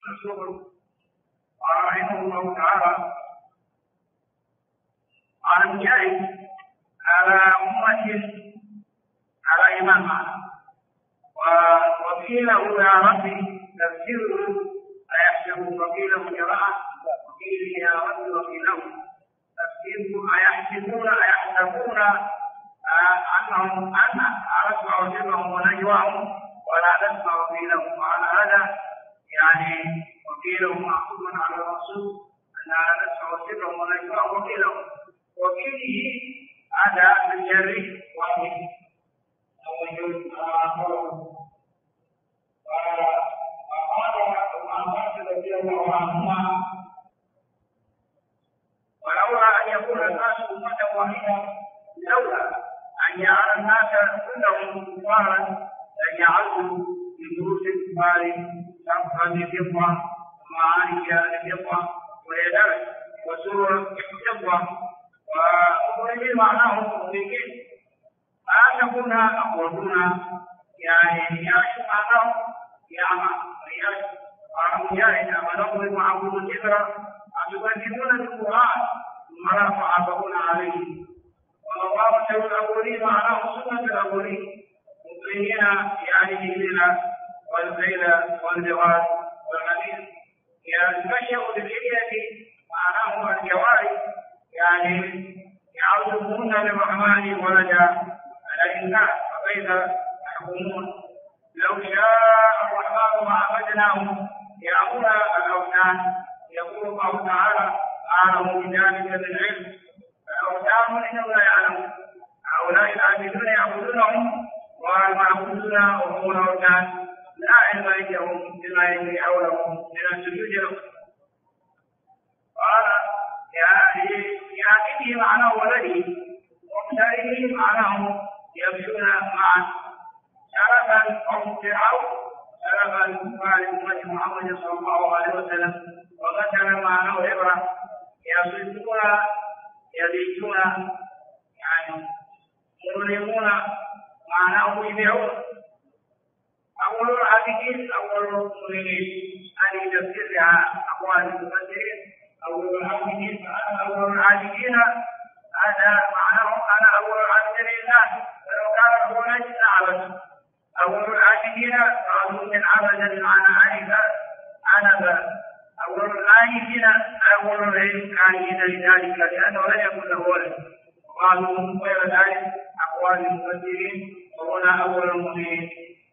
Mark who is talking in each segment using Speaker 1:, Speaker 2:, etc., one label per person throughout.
Speaker 1: الزهري قال رحمه الله تعالى: قال مجاهد: على أمة على إمامها. وقيله يا ربي تفسيره أيحسب، وقيله قراءة وقيل يا ربي وقيله تفسيره أيحسبون أنهم أسمع سرهم ونجواهم ولا نسمع قيلهم. وعلى هذا يعني وقيله معقول على الرسول أن لا نسمع سرهم ونجواهم وقيلهم، وقيله هذا من جر واحد ولولا أن يكون الناس أمة واحدة، لولا أن جعل الناس كلهم كفارا لجعلوا لدروس الكفار سقفا للفضة ومعارك للفضة ويدرس وسور الفضة وأخرج معناه مؤمنين أن تكون أقوالنا يعني يعيش معناه يعمى ويعيش. قال مجاهد: ونضرب معهم الذكر أتكذبون بالقرآن ثم لا تعاقبون عليه. والله خير الأولين معناه سنة الأولين مؤمنين يعني الليل والليل والجوار والغدير يتبشر بالحلية معناه الجوارح يعني يعرضون للرحمن ولدا الإنسان فكيف يحكمون؟ لو شاء الرحمن ما عبدناهم يعبد الأوثان. يقول الله تعالى: أعلم بذلك بالعلم. الأوثان إنهم لا يعلمون. هؤلاء العابدون يعبدونهم والمعبودون وهم الأوثان لا علم عندهم بما يجري حولهم من السجود لهم. قال يأتيه معناه ولده ومشاركه معناه يمشون معا شرفا أو فرعون شرفا لأمة محمد صلى الله عليه وسلم. ومثلا معناه عبرة يصدقون يبيتون يعني يظلمون معناه يبيعون. أول العابدين أول المؤمنين هذه تفسيرها أقوال المفسرين. أول العابدين فأنا أول العابدين هذا معناه أنا أول العابدين لله ولو كان هو نجد أعبد. أول العابدين قالوا من عبد بمعنى عنب. أول العابدين أول العابدين لذلك لأنه لم يكن له ولد. قالوا غير ذلك أقوال المفسرين وهنا أول المؤمنين.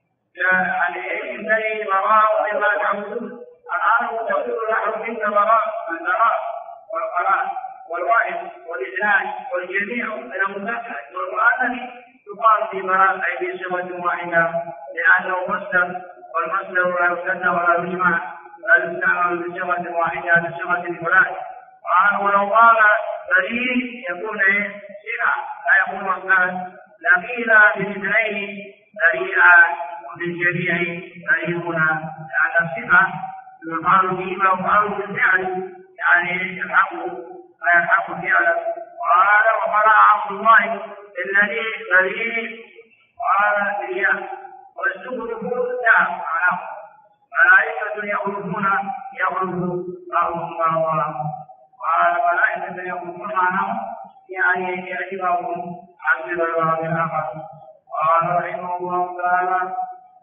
Speaker 1: الذي براء مما تعبدون. العرب تقول نحن منك براء البراء والقرآن والواحد والاثنان والجميع من المذكر والمؤنث يقال في براء أي بصفة واحدة لأنه مصدر والمصدر لا يثنى ولا يجمع بل يستعمل بصفة واحدة بصفة الفلان. ولو قال بريء يكون صفة لا يكون مصدرا. لقيل بالاثنين بريئا وبالجميع بريئون لأن الصفة يقال فيما يقال بالفعل يعني يلحق لا يلحق فعلا. قال وقرأ عبد الله الذي بريء قال بالياء والزهر دعم معناه ملائكة يخلفون بعضهم بعضا. قال ملائكة يخلفون معناه يعني يعجبهم عبد الله الآخر. قال رحمه الله تعالى: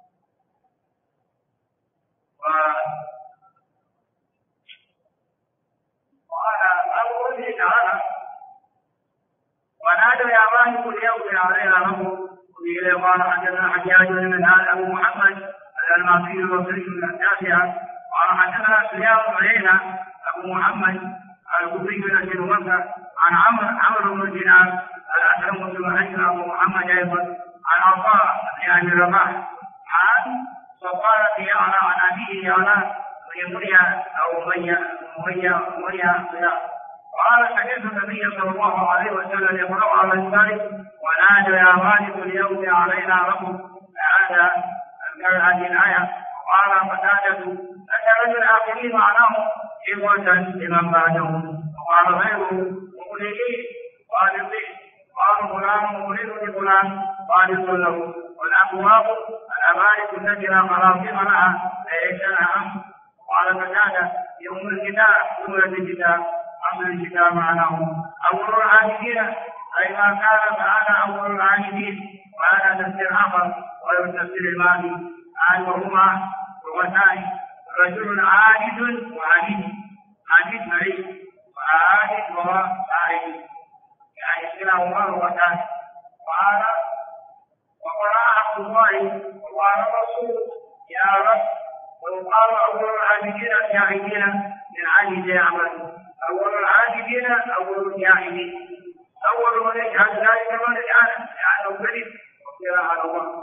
Speaker 1: ونادوا يا مالك ليقضي علينا ربك. وقيل قال حدثنا حجاج من هذا ابو محمد المعصي البصري من التاسعه. قال حدثنا سفيان بن عيينة ابو محمد الكوفي من مكه عن عمرو بن دينار الاسلم بن حجر ابو محمد ايضا عن عطاء بن ابي رباح عن صفارة يعلى عن ابيه يعلى بن مريا او مريا قال سمعت النبي صلى الله عليه وسلم يقرأ على ذلك: ونادى يا مالك ليقضي علينا ربك. هذه الآية. قال قتادة: أتى الآخرين معناه عبرة لمن بعدهم. وقال غيره: مؤمنين صادقين. قالوا فلان مؤمن بفلان صادق له. والأبواب الأمالك التي لا مراقب لها ليس لها. قال قتادة يوم الكتاب سورة الكتاب أصل الكتاب معناه أول العابدين أي ما كان فأنا أول العابدين وهذا تفسير آخر وهو التفسير المالي وهما لغتان رجل عابد وعبيد عبيد مريض وعابد وهو عابد يعني كلاهما لغتان قال وقرأ عبد الله وقال الرسول يا رب ويقال أول العابدين الجاهدين من عبد يعمل أول العابدين أول الجاهدين أول من يجعل ذلك من يجعل لأنه كذب وافتراء على الله.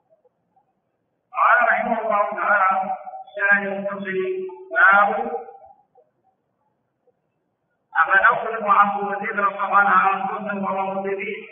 Speaker 1: قال رحمه الله تعالى سنن المرسل باب أفنخلق عنكم الذكر فقال عن كنتم وهو مذنبين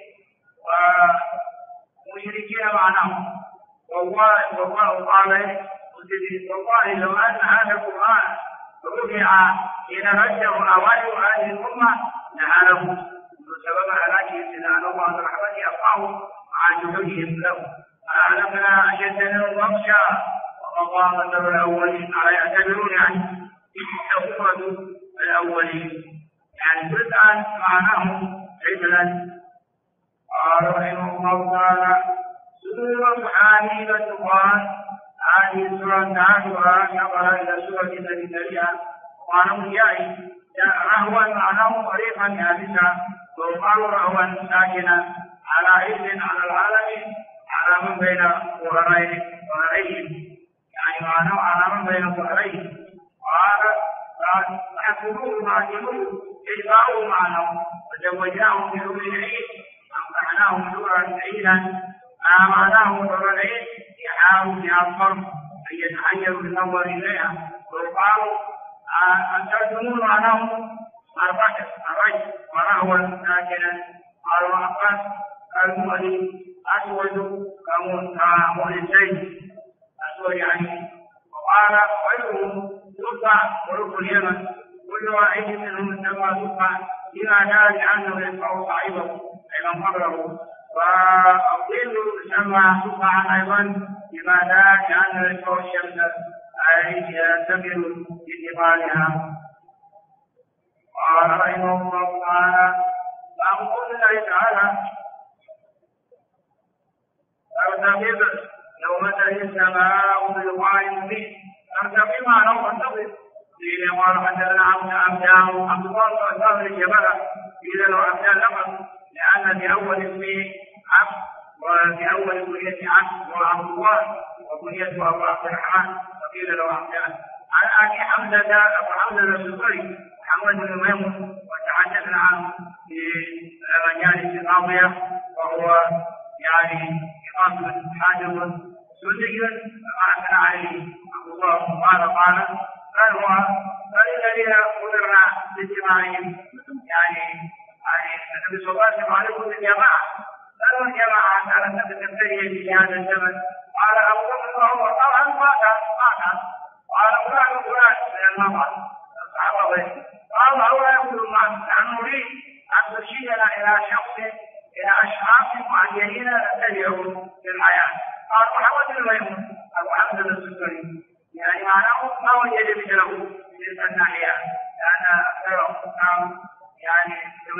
Speaker 1: ومشركين معناه والله قال والله لو أن هذا القرآن رفع إلى رجه أوائل هذه الأمة لعلموا وسبب هلاكهم لأن الله برحمته أبقاه مع جهودهم له فأعلمنا أشد منهم بطشا ومضى مثل الأولين على يعتبرون يعني حكمة الأولين يعني جزءا معناهم عدلا. قال رحمه الله تعالى سورة حميدة قال هذه السورة تعالى نقل إلى سورة التي تليها وقال مجاهد رهوا معناه طريقا يابسا ويقال رهوا ساكنا على علم على العالم على من بين ظهرين يعني معناه على من بين ظهرين. قال فحسبوه معجلوه إجباؤه معناه وزوجناهم بحور العين أمتحناهم حورا عينا ما معناه حور العين يحاول فيها الصرف أن يتحير بالنظر إليها ويقال أن تأتمون معناه الرجل ورهوا ساكنا. قال وأقل المؤلف أسود كمؤلسين أسود يعني. وقال غيرهم تبع ملوك اليمن كل واحد منهم سمى تبع بما جاء لأنه يدفع صعيبه أي من قبله والظل سمى تبعا أيضا بما جاء لأنه يدفع الشمس أي يعتبر بانتقالها. قال رحمه الله تعالى باب قول الله تعالى ارتقب يوم تأتي السماء بدخان مبين ارتقب معناه انتظر قيل قال حدثنا عبد الله وأصحاب الجبل قيل له عبدان لقب لأن في أول اسمه عبد وفي أول كنية عبد وعبد الله وكنيته أبو عبد الرحمن وقيل له عبدان. عن أبي حمزة أبو حمزة الزبري محمد بن ميمون وتحدثنا عنه في المجالس الماضية وهو يعني إقامة حاجب سني فأثنى عليه أبو الله قال بل الذين قدرنا باجتماعهم يعني النبي صلى الله عليه وسلم عليكم بالجماعة بل الجماعة على سبب التنتهي في هذا الزمن. قال أبو بكر وهو طبعا مات قال فلان من المرأة الصحابة قال أولا يقول الله نحن نريد أن ترشدنا إلى شخص إلى أشخاص معينين نتبعهم في الحياة. قال محمد بن ميمون أبو حمزة الزبري يعني معناه ما وجد مثله في تلك الناحية لأن أكثرهم كانوا يعني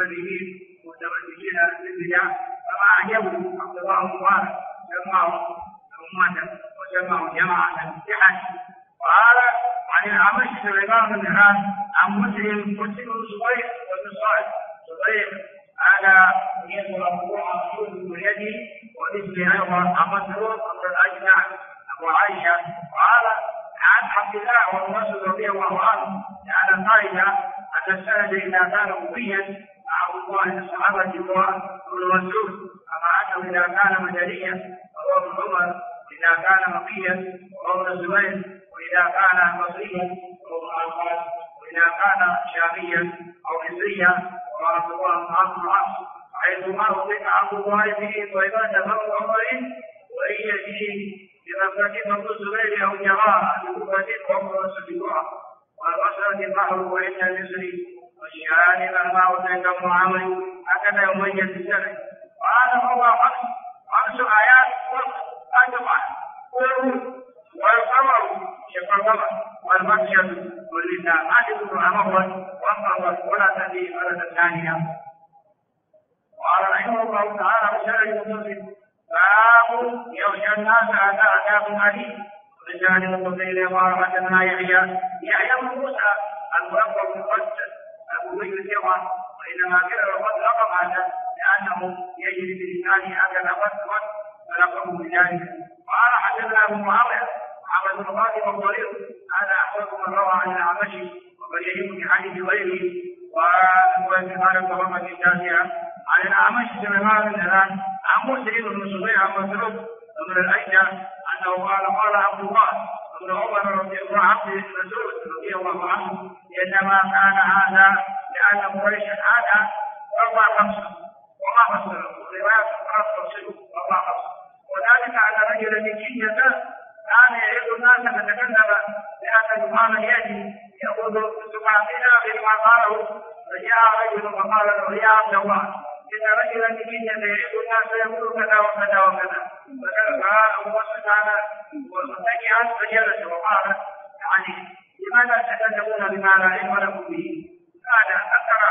Speaker 1: متمسكين بالبدع فما أعجبوا عبد الله المبارك سماه أمة وسماه جماعة اتحاد. وقال عن الأعمش سليمان بن مهران عن مسلم صغير وابن صالح صغير هذا يدعو الله مشهور بيده واسمه أيضا عن مسرور أبو الأجنع أبو عائشة. وقال عن عبد الله والرسول رضي الله عنه لأن قائل أن السند إذا كان مبيا مع عبد الله الصحابة ابن مسعود أما أنه إذا كان مدنيا وهو ابن عمر إذا كان مقيا وهو ابن الزبير وإذا كان مصريا وهو ابن عباس وإذا كان شاميا أو مصريا وهو عبد الله بن عمرو بن العاص حيث ما وضع عبد الله به وإذا تفرق عمر وهي فيه بمفرد من الزبير أو جراء بكفة وعمر سبيلها والبصرة البحر وإن المصري والشهاد مهما وزيد معاوي هكذا يميز السنة. وهذا هو خمس آيات أجمع والقمر شق والمسجد واللسان هذه كلها مرت وانقضت ولا تأتي مرة ثانية. قال رحمه الله تعالى وسلم المسلم باب يغشى الناس عذاب أليم. ورجال المقتدين قال حدثنا يحيى بن موسى الملقب بالقدس أبو بكر الثقة، وإنما كره قد لقب هذا لأنه يجري بلسانه هكذا قد فلقبه بذلك. قال حدثنا أبو معاوية محمد بن خالد الضرير هذا أحوج من روى عن الأعمش وقد يجب في حديث غيره وانتقال الضربة التاسعة عن الأعمش سليمان بن هلال عن مسلم بن صبيح عن مسعود بن الأيجع أنه قال عبد الله بن عمر رضي الله عنه مسعود رضي الله عنه إنما كان هذا لأن قريشا هذا أربع خمسة وما فسر رواية تفصيل أربع خمسة، وذلك أن رجلا من جنة كان يعيد الناس فتكلم لأن دخان يأتي يأخذ سبعتنا بما قاله، فجاء رجل فقال له يا عبد الله إن رجلا من جنة يعيد الناس يقول كذا وكذا وكذا، فجاء أبو سفيان ومتكئا فجلس وقال يعني لماذا تتكلمون بما لا علم لكم به؟ هذا أكثر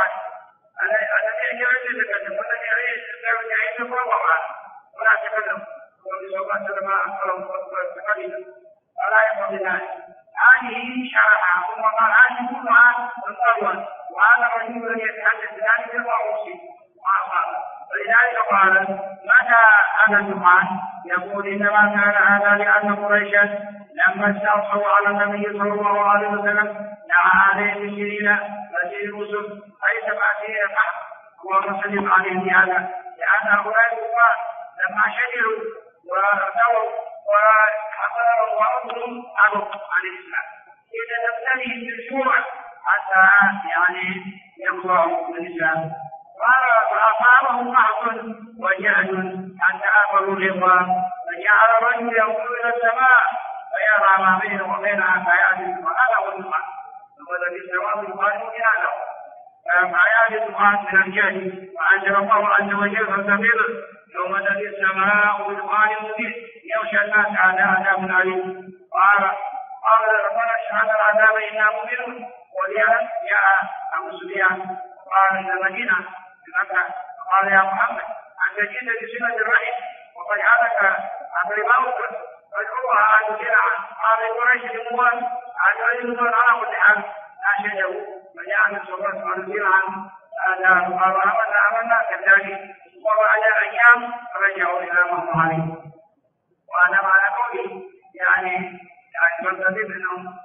Speaker 1: الذي يجب أن يتكلم والذي يعيش فهو ولا تكلم وبسوقات ما أكثرهم والتقليل ولا يقضي ذلك. هذه شرحها ثم قال هذه كلها الأول، وهذا الرجل الذي يتحدث بذلك هو أوصي وأصاب. ولذلك قال متى هذا الدخان؟ يقول إنما كان هذا لأن قريشا لما استعصوا على النبي صلى الله عليه وسلم دعا عليه بالسنين مسير يوسف أي 7 سنين فحم اللهم صل عليه بهذا، لأن هؤلاء الكفار لما شجروا وارتووا وحصلوا وأمروا عن الإسلام إذا تبتليهم بالجوع حتى يعني يخضعوا بالإسلام. قال فأصابهم قحط وجهل حتى أكلوا الإخوان، فجعل الرجل ينظر إلى السماء فيرى ما بينه وبينها فيأتي وهذا هو الدخان، وهذا الجواب القادم من هذا فآيات الدخان من الجهل. وأنزل الله عز وجل فاستغفر يوم تأتي السماء بدخان مبين يغشى الناس عذاب أليم. قال ربنا اشهد العذاب إنا مؤمنون. وجاء أبو سفيان قال إلى المدينة بمكة قال يا محمد أنت جئت بسنة الرحم وقد هلك أقرباؤك فادعوها أن تسير عنه. قال قريش لموال أن يؤمن على كل حال لا شيء فجاء من سورة أن تسير عنه قال آمنا كذلك. وبعد أيام رجعوا إلى ما هم عليه. وأنا معنى قولي يعني مرتبط منهم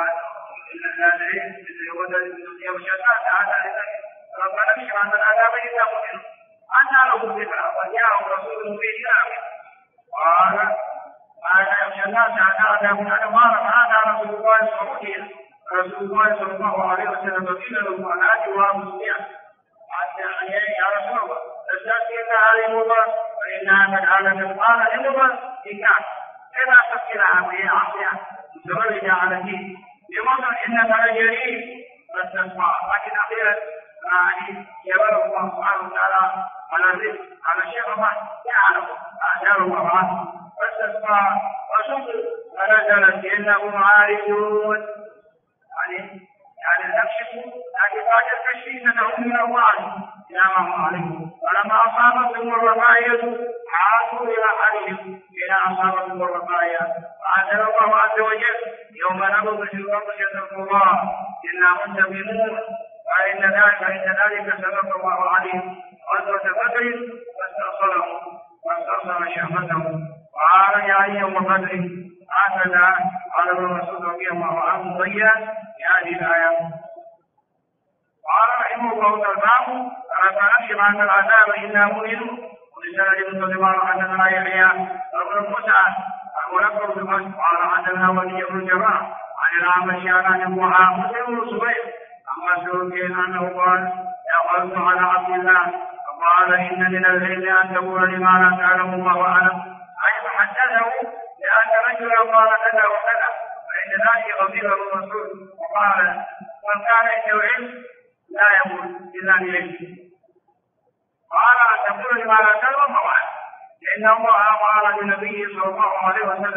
Speaker 1: ربنا اشف عنا العذاب إنا مؤمنون. أنى له الذكرى وجاءه رسول مبين قال هذا يخشى الناس عذاب أليم. هذا رسول الله صلى الله عليه وسلم قيل له أن أجوا أبو سفيان يا رسول الله تستأذن هذه المضر فإنها قد علمت. قال لمضر إكاف إذا تفكرها وهي عصية متولدة على الدين لمضر إنك لجريء فاستسمع. لكن أخيرا يعني يبره الله سبحانه وتعالى على الرزق على الشيخ ما يعلم أعجال الله فاستسمع وشكر فنزلت إنهم عارفون يعني نكشف اعتقاد التشريع لهم من الله إلى ما هم عليه. ولما أصابتهم الرقاية عادوا إلى حالهم إلى أصابتهم الرقاية فأنزل الله عز وجل يوم نبض في الأرض يتقوا الله إنا منتقمون. فإن ذلك سبق الله عليهم غزوة بدر فاستأصل شهوتهم وعارج عليهم بدر. هكذا قال الرسول رضي الله عنه بيان هذه الآية. قال رحمه الله تعالى فنكشف عن العذاب إنا مؤمنون. ولسان ابن سليمان حدثنا يحيى بن موسى الملقب بالقدس قال حدثنا ولي بن جراح عن الأعمش عن أبوها مسلم بن صبيح عن مسعود أنه قال دخلت على عبد الله فقال إن من العلم أن تقول لما لا تعلم الله أعلم، أي فحدثه لأن رجلا قال كذا وكذا فإن ذلك غضب ابن مسعود وقال من كان عنده علم لا يقول إلا بعلم. قال أن تقول لما لا تعلم الله أعلم، لأن الله قال للنبي صلى الله عليه وسلم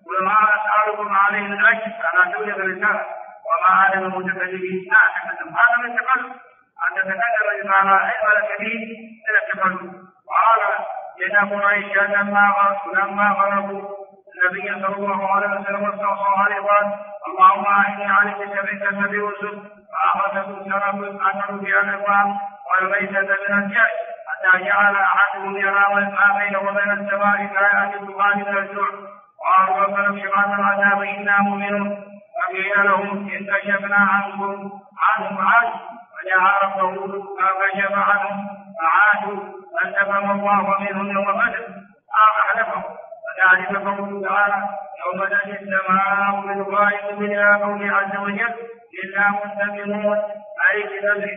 Speaker 1: وما أسألكم عليه من أجل أنا تبلغ الرسالة وما أنا من متكلمين هذا من التقلب أن تتكلم بما لا علم لك به إلى التقلب. قال إن قريشا لما غلبوا النبي صلى الله عليه وسلم واستوصوا عليه قال اللهم أعني عليك شبك النبي يوسف فأخذته سلف أثر في الأقوام والميتة من الجيش حتى جعل أحدهم يرى ما بينه وبين السماء كآيات الدخان من الجوع. قالوا ربنا اكشف عنا العذاب إنا مؤمنون فقيل لهم إن كشفنا عنهم فجاء ربهم فكشف عنهم فعادوا فانتقم الله منهم يوم بدر أحلفهم. وذلك قوله تعالى يوم تأتي السماء بدخان إلى قوله عز وجل إنا منتقمون أي بذنبه.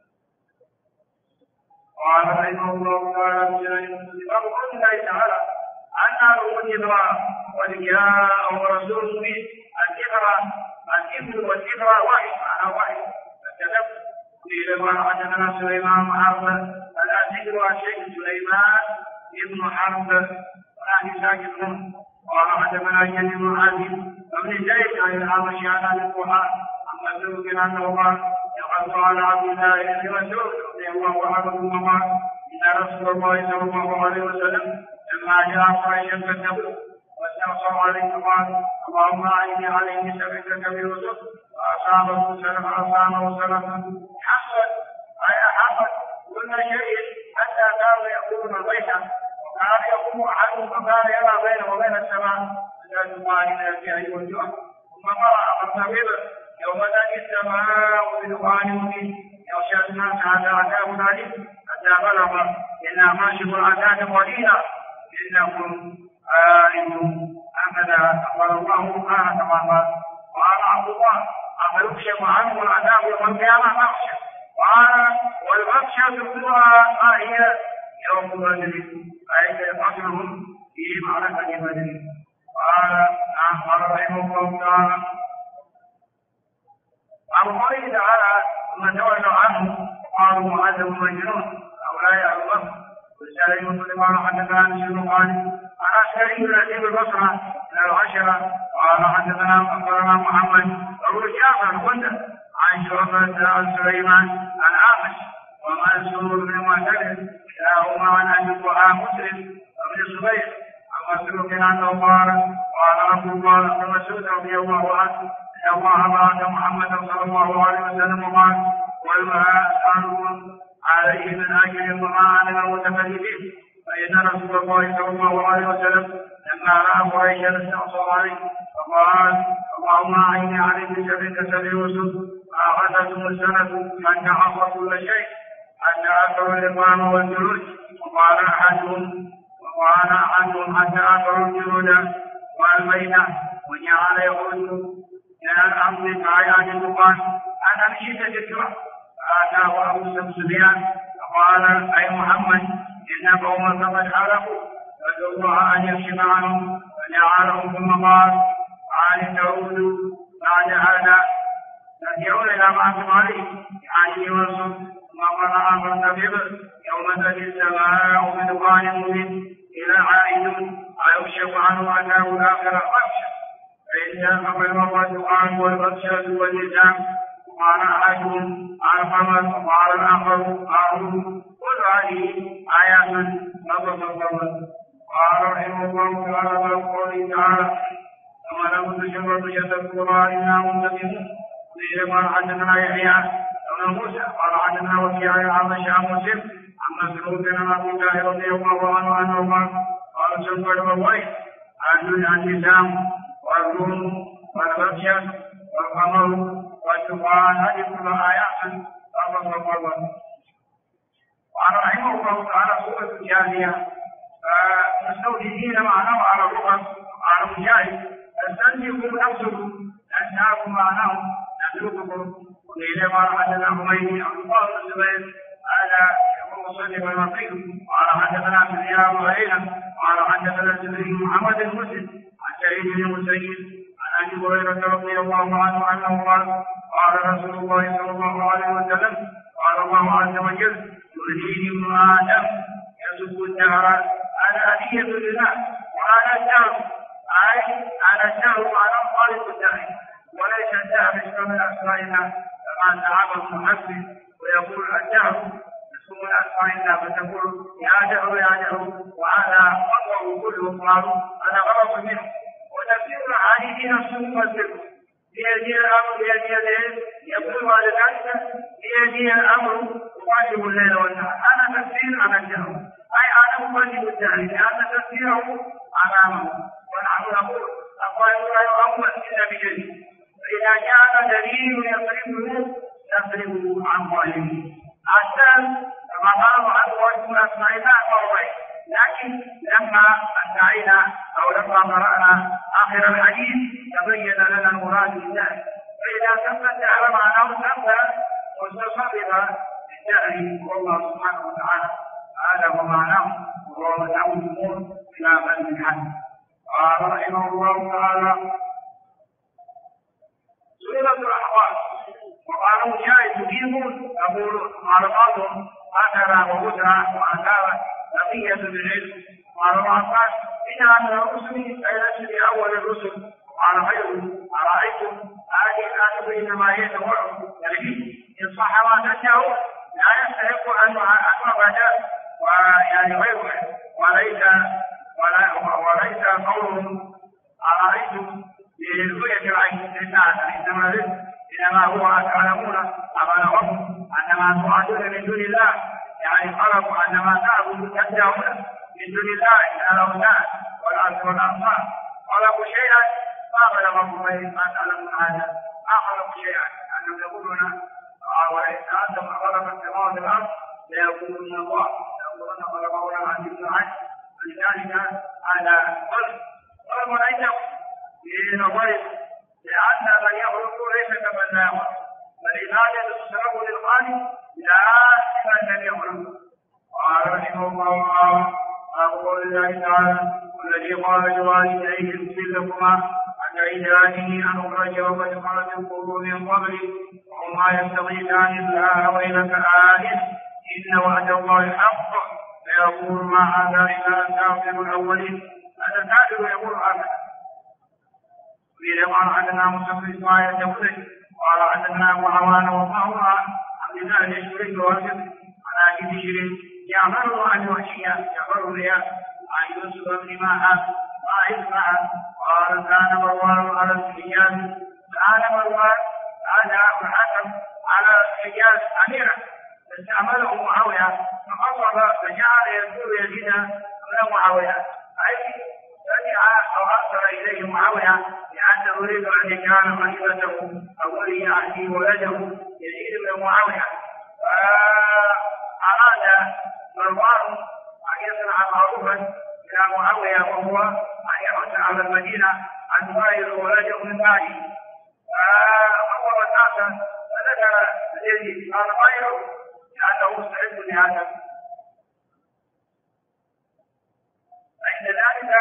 Speaker 1: قال رحمه الله تعالى بقول الله تعالى أن الكبرى وجاءهم رسول به الكبر والكبرى واحد معنى واحد فكتبت قيل قال حدثنا سليمان بن حرب الأسد الشيخ سليمان بن حرب ونحن ساكتون. قال حدثنا جرير بن عازم وابن زيد عن الأعمش عن الضحى عن مسروق أنه قال يقول على عبد الله بن مسعود رضي الله عنه ثم قال إن رسول الله صلى الله عليه وسلم لما جاء قريشا كذبوه واستنصروا عليه قال اللهم أعني عليه شبكك بيوسف فأصابه سلفا حقا أي حقا كل شيء حتى كانوا يأكلون البيت وكان يقوم أحدهم فكان يرى بينه وبين السماء فزاد الله من الجهل والجوع. ثم قرأ فالنبيل يوم تأتي السماء بدخان مبين يغشى الناس هذا عذاب أليم حتى بلغ إنا ماشي العذاب قليلا إنهم آمنون هكذا أخبر الله سبحانه كما قال عبد الله أما يكشف عنه العذاب يوم القيامة مغشى. قال والمغشى الكبرى ما هي يوم بدر أي قتلهم في معركة بدر. قال رحمه الله تعالى عن قوله تعالى ثم تولوا عنه قالوا معذب مجنون هؤلاء يعلمون. والسائل مسلم قال حدثنا مسلم قال عن عسكري يأتي بالبصرة من العشرة قال حدثنا أخبرنا محمد أبو جعفر الغندر عن شعبة عن سليمان عن عامش ومنصور بن معتمر كلاهما عن أبي الضحى مسلم بن الزبير عن مسروق أنه قال عبد الله بن مسعود رضي الله عنه إن الله بعث محمدا صلى الله عليه وسلم وقال والماء أسألكم عليه من أجل وما أنا المتكلمين. فإن رسول الله صلى الله عليه وسلم لما رأى قريشا استعصى عليه فقال اللهم أعني عليك شبكة يوسف فأخذتهم السنة حتى عصى كل شيء حتى أكلوا الإقامة والجلود. وقال أحدهم حتى أكلوا الجلود والميتة وجعل يخرج من الأرض كآيات الدخان أنا مشيت الجوع. فأتاه أبو سفيان فقال أي محمد إن قوما قد حلقوا فادعوا الله أن يكشف عنهم فجعلهم ثم قال تعود بعد هذا ترجعون إلى ما أنتم عليه يعني يوسف. ثم قرأ فانتبه يوم تأتي السماء بدخان مبين إلى عائد ويكشف عنه عذاب الآخرة خشية فإن قبل مر الدخان والبطشة والنزام. قال أحدهم القمر وقال الآخر هارون كل هذه آيات نصب القمر. قال رحمه الله تعالى قوله تعالى ثم لم تشرب يذكر إنا منتقمون. قيل قال حدثنا يحيى بن موسى قال حدثنا وكيع عن مسلم عن مسروق عن أبي الله رضي الله عنه أنه قال سنبل والويل عن النسام والروم والبطشة والقمر والدخان هذه كلها آيات نصب القمر. وعن رحمه الله تعالى سورة الجاثية مستوجدين معناه على الرقم على مجاهد استنجكم نفسكم أنساكم معناه نسلككم. وقيل قال حدثنا حميدي عن الله بن الزبير هذا يقول صدق المقيم قال حدثنا سفيان بن عيينة قال حدثنا الزبير محمد بن مسلم عن سعيد بن المسيب عن أبي هريرة رضي الله عنه أنه قال رسول الله صلى الله عليه وسلم قال الله عز وجل يهديني ابن آدم يسب الدهر أنا هدية لله وأنا الدهر أي على الشهر على طالب الداعي، وليس الدهر اسم من أسمائنا كما زعم المحسن ويقول الدهر اسم من أسمائنا، فتقول يا دهر يا دهر، وهذا خطأ كله قالوا هذا غلط منه. وتفسير الأحاديث نفسه فسره بيدي الأمر بيدي الليل، يقول بعد ذلك بيدي الأمر أقلب الليل والنهار. هذا تفسير على الدهر، أي أنا أقلب الدهر لأن تفسيره أمامه. ونحن نقول الظاهر لا يؤول إلا بجديد، فإذا كان دليل يصرفه نصرفه عن ظاهره. الثالث كما قالوا عنه واسم الأسماء لا فرضين، لكن لما انتهينا أو لما قرأنا آخر الحديث تبين لنا المراد بالله. فإذا ثبت الدهر معناه ثبت مستقبلا للدهر، والله سبحانه وتعالى هذا هو معناه، وهو مدعو الأمور إلى بل من حد. قال رحمه الله تعالى سورة الأحقاف. وقالوا جاء تجيبون يقولون قال بعضهم هكذا وهدى وأثار بقية بالعلم. قال ابن عباس إن أن الرسل أي ليس بأول الرسل. قال غيره أرأيتم هذه الآية إنما هي توعد يعني إن صح ما تشاء لا يستحق أن نعبد ويعني غيره، وليس قولهم أرأيتم برؤية العين للناس، إنما هو تعلمون أمانهم أنما تعادون من دون الله، يعني خلقوا أنما تعبدوا تدعون من دون الله إلى الأوثان والأرض والأنصار، خلقوا شيئا ما بلغكم به ما تعلمون هذا، ما خلقوا شيئا، أنهم يقولون ولئن سألتم خلق السماوات والأرض ليقولون الله، يقولون خلقهن عن ابن عن. فلذلك هذا ظلم عندهم لنظرهم، لأن من يخلق ليس كمن لا يخلق، فالعبادة تشرب للخالق لا لمن لم يخلق. قال رحمه الله قول الله تعالى والذي قال لوالديه اغفر لكما أتعدانني أن أخرج وقد خرج القرون من قبلي وهما يستغيثان الله ويلك آية إن وعد الله حق فيقول ما هذا إلا أساطير الأولين. هذا الكافر يقول هذا. قال عندنا مسلم إسماعيل يقول قال عندنا وعوان وطهرا عبد الله يشرك واسف على جد شرك يعمل عن وحشية يعمل رياء عن يوسف بن ماعز معه. قال كان مروان على الحجاز، كان مروان هذا الحكم على الحجاز أميرا فاستعمله معاوية فقرب فجعل يقول يزيد من معاوية، أي رجع أو أرسل إليه معاوية لأنه يريد أن يجعل خليفته أو ولي عهده ولده يزيد بن معاوية. فأراد مروان أن يصنع معروفا إلى معاوية وهو أن يحث على المدينة أن يغير ولده من بعده. فأمر الناس فذكر يزيد قال غيره لأنه مستعد لهذا. عند ذلك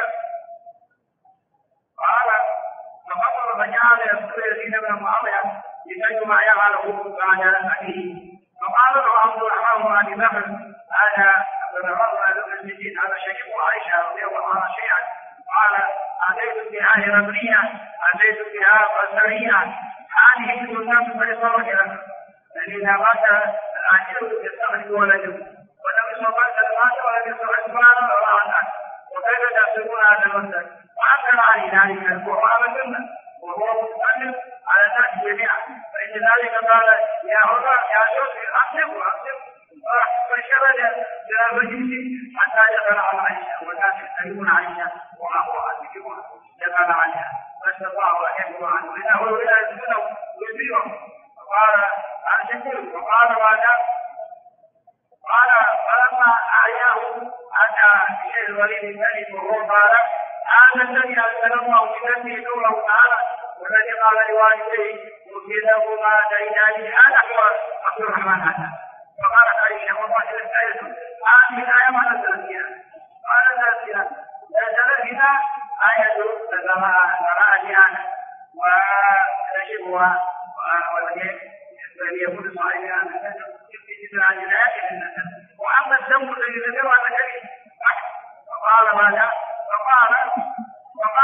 Speaker 1: قال فخطر فجعل يذكر يزيد بن معاوية لكي ما يفعله بعد أبيه. فقال له عبد الرحمن بن أبي بكر هذا ابن السجين هذا شريك عائشة رضي الله عنها شيئا، قال أتيت بها ربنية أتيت بها قسرية هذه كل الناس فيصار لك، فإذا مات العاجل يستخرج ولده ولم يصبر مات ولم يصبر اسماء ولا عنه، وكيف تحسبون هذا المثل؟ وأنكر عليه ذلك وهو أبدا وهو متكلم على الناس جميعا. فإن ذلك قال يا عمر يا يوسف أسلموا فشرد إلى مجلسه حتى دخل على عائشة والناس يسألون عائشة وهو أسلمون دخل عليها فاستطاعوا أن يكفروا عنه إنه إذا يسألوا يسلمهم. فقال أرسلوا وقال ماذا؟ قال فلما أعياه أتى إليه الوليد الملك وهو قال هذا الذي أرسل الله بنفسه نوره تعالى والذي قال لوالديه يرسلهما دينان هذا هو عبد الرحمن هذا. فقالت عائشة والله الآية هذه الآية ما نزلت فيها قال نزلت فيها آية نراها أنا ونشبها والذي يكون صحيحا عن الآية وأما الذنب الذي ذكره هذا كريم. فقال ماذا؟ فقال قل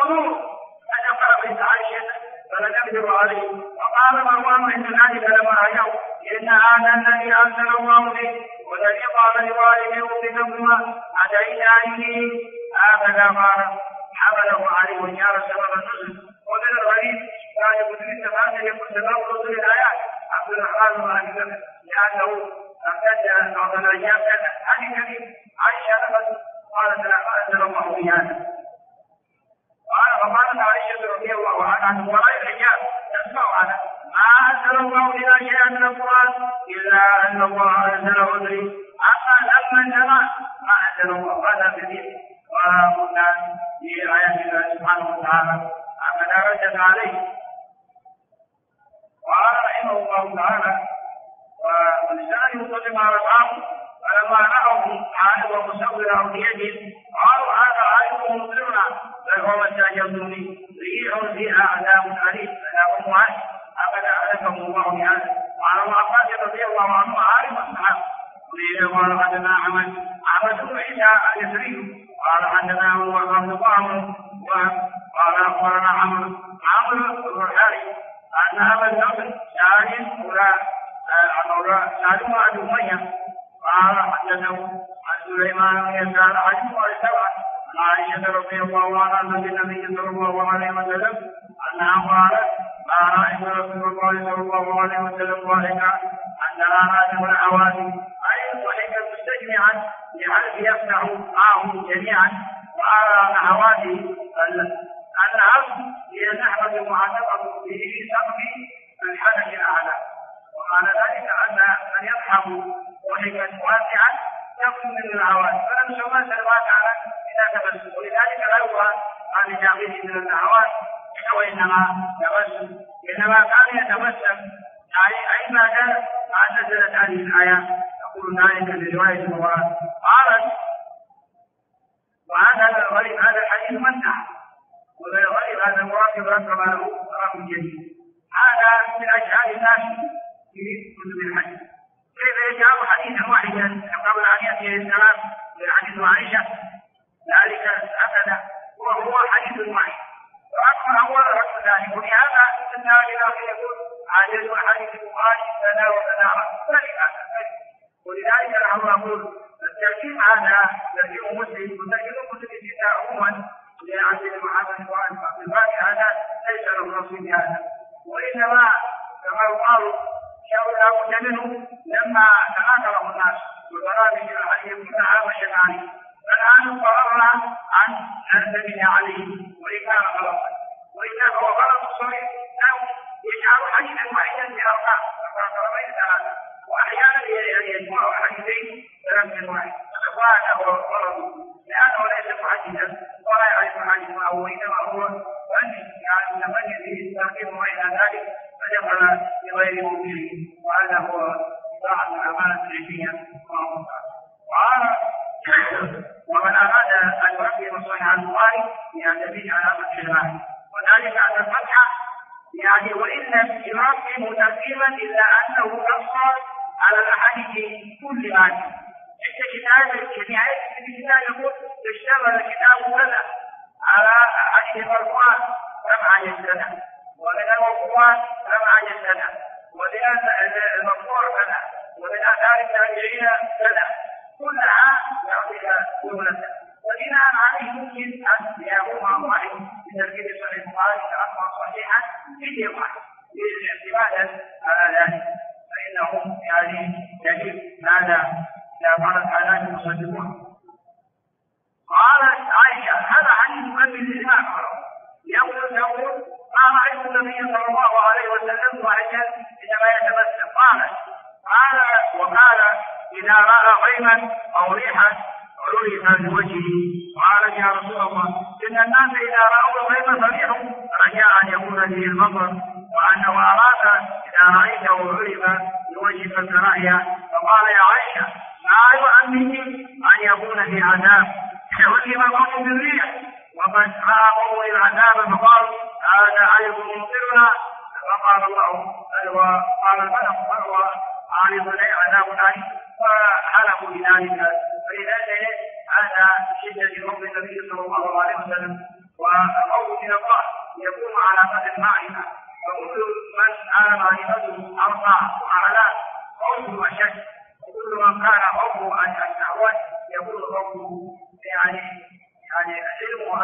Speaker 1: مأمور أن يقرأ بنت عائشة فلم يقدر عليه. وقال مروان عند ذلك لما رأيوا إن هذا الذي أنزل الله به والذي قال لوالده بثمما أتيتاني هكذا قال حمله عليه وجعل سبب النزل. ومن الغريب كان يقول التفاصيل يكون سبب نزول الآيات عبد الرحمن بن أبي بكر لأنه ارتد بعض الأيام عن النبي عائشة قالت لا أنزل الله بهذا. فقالت عائشة رضي الله عنها من وراء الحجاب تسمع عنها ما أنزل الله بنا شيئا من القرآن إلا أن الله أنزل عذري أما لما انتهى ما أنزل الله هذا كثير. وقلنا في آيات الله سبحانه وتعالى أمنا رجت عليه. وقال رحمه الله تعالى والإنسان يصدق على الأرض فلما رأوا عالم ومصور بيده قالوا هذا عالم مصرنا بل هو استعجلتني ريح فيها عذاب أليم فلا أمهات أبدا أهلكم الله بهذا. وعلى ابن عباس رضي الله عنه عالم الصحابة قال حدثنا عمد بن عيسى اليسري قال حدثنا وقال قال أخبرنا عمرو بن الحارث أن أبا النضر سالم سالم أبي أمية قال حدثه عن سليمان بن يسار عن سبعة عن عائشة رضي الله عنها عن النبي صلى الله عليه وسلم أنها قالت ما رأيت رسول الله صلى الله عليه وسلم ضاحكا أن هذه العوادي أي ضحك مستجمعا لحلف يفتح معهم جميعا. وأرى أن عوادي أن العبد هي النحمة المعتبرة به سقف الحدث الأعلى. ومعنى ذلك أن من يضحك ضحكا واسعا يكون من العوادي فلم يسمى سلوات على إذا تبسم. ولذلك لا يقال عن جاهله من الدعوات وإنما تبسم إنما كان يتبسم أي ما كان ما نزلت هذه الآيات يقول ذلك لرواية المراد. قالت وهذا الغريب هذا الحديث منع ومن الغريب هذا المراد ركب له رقم جديد. هذا من أجهال الناس في كتب الحديث. كيف يجعل حديثا واحدا قبل أن يأتي السلام حديث عائشة ذلك أبدا وهو حديث واحد ورقم أول رقم ثاني. ولهذا الناس يقول عاجز حديث البخاري لنا وكذا ولذلك نحن نقول الترجيم هذا ترجيم مسلم وترجيم مسلم النساء عموما لعبد محمد وعن عبد الباقي هذا ليس له نصيب هذا. وإنما كما يقال شاور لا بد منه لما تناكره الناس والبرامج الحديث كلها وشكاني فالآن قررنا أن ننتبه عليه وإن كان غلطا وإن كان هو غلط صحيح أو يجعل حديثا واحدا بأرقام رقمين ثلاثة وأحيانا يجمع حديثين برقم واحد وهذا هو غلط لأنه ليس محدثا ولا يعرف حديثا أو إنما هو فني يعني من يزيد التركيب وإلى ذلك فجعل لغير مؤمنه وهذا هو إضاعة الأمانة العلمية. وقال ومن أراد أن يربي مصلحة البخاري يعتمد على فتح الباب وذلك أن الفتح يعني وإن لم يربي ترتيبا إلا أنه نص على الأحاديث كل آية. عند كتاب الكتاب يقول اشتمل الكتاب كذا على أحاديث المرفوعات 7 سنة ومن الموقوفات 7 سنة ومن المرفوع كذا ومن آثار التابعين كذا كلها يعطيها جملة وبناء عليه ممكن أن يقوم واحد بتركيب صحيح البخاري أكثر صحيحا في واحد باعتمادا على ذلك فإنه يعني دليل هذا إذا قالت حالات المصدقون. قالت عائشة هذا حديث من الإمام يقول ما رأيت النبي صلى الله عليه وسلم ضاحكا إنما يتبسم. وقال إذا رأى غيما أو ريحا عرف بوجهه قال يا رسول الله إن الناس إذا رأوا الغيم فرحوا رجاء أن يكون به المطر وأنه أراد إذا رأيته عرف بوجهك الكراهية. فقال يا عائشة ما يؤمنني أن يكون في عذاب علم القوم بالريح وقد رأوا العذاب فقال هذا عيب ممطرنا فقال الله قال الملك هو عارض لي عذاب عليم فحلفوا بذلك. فلذلك هذا شدة حب النبي صلى الله عليه وسلم والخوف من الله يكون على قدر المعرفة، فكل من كان معرفته أرفع وأعلى خوفه أشد، وكل من كان خوفه الشهوات يكون خوفه يعني علمه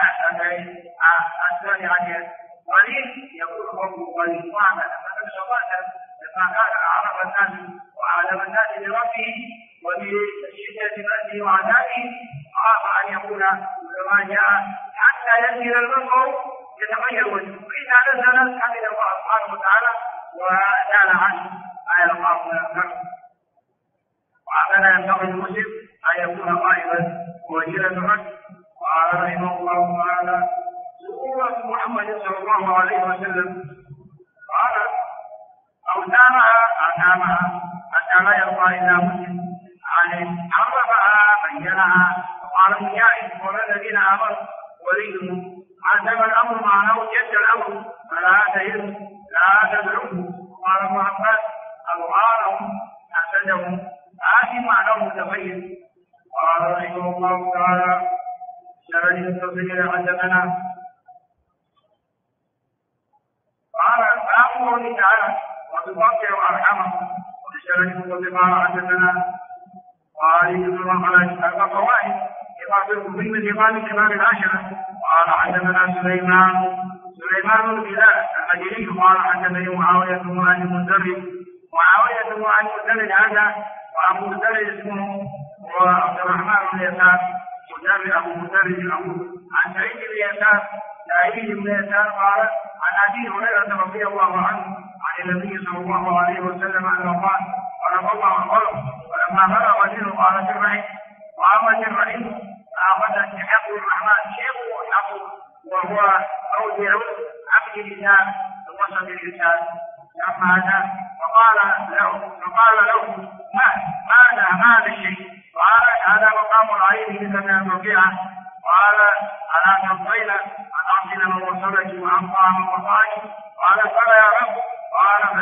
Speaker 1: قليل يكون خوفه قليل. وهكذا فالنبي صلى الله عليه وسلم لما كان أعرف الناس وأعلم الناس بربه وبشدة بأسه وعذابه خاف أن يكون كما جاء حتى ينزل المطر يتغير وجهه، فإذا نزل حمد الله سبحانه وتعالى وزال عنه ما يلقاه من الكرب. وهكذا ينبغي المسلم أن يكون قائما وجيلا الرجل. قال رحمه الله تعالى: سورة محمد صلى الله عليه وسلم قال: أوزارها أنامها حتى لا يبقى إلا مسلم عرفها بينها. وقال مجاهد: والذين آمنوا وليهم عزم الأمر معناه جد الأمر فلا تهنوا لا تدعوه. وقال ابن عباس: أبغارهم أحسدهم آثم معناه متغير. قال رحمه الله تعالى: شرعي التصوير عزمنا. قال: فأمره تعالى وتقطع أرحمه وشرعي التصوير عزمنا. قال ابن مخرج: الفوائد يقاتل في إمام كبار العشرة. قال: حدثنا سليمان بن بلال المدني قال: حدثني معاوية بن أبي المنذر. معاوية بن أبي المنذر هذا، وأبو المنذر اسمه هو عبد الرحمن بن يسار، وجابر أبو المنذر عن سعيد بن يسار سعيد بن يسار قال: عن أبي هريرة رضي الله عنه عن النبي صلى الله عليه وسلم أنه قال: قال الله الخلق ولما بلغ منه قال: الرحم وأما الرحم أخذت حق الرحمن شيء حقه، وهو أودع عبد الإنسان ووسط الإنسان. لما هذا فقال له: ماذا الشيء؟ قال: هذا مقام العين مثل من المرجعة. قال: ألا ترضين أن أرسل من وصلك وأنقى من وصائك؟ قال: فلا يا رب. قال: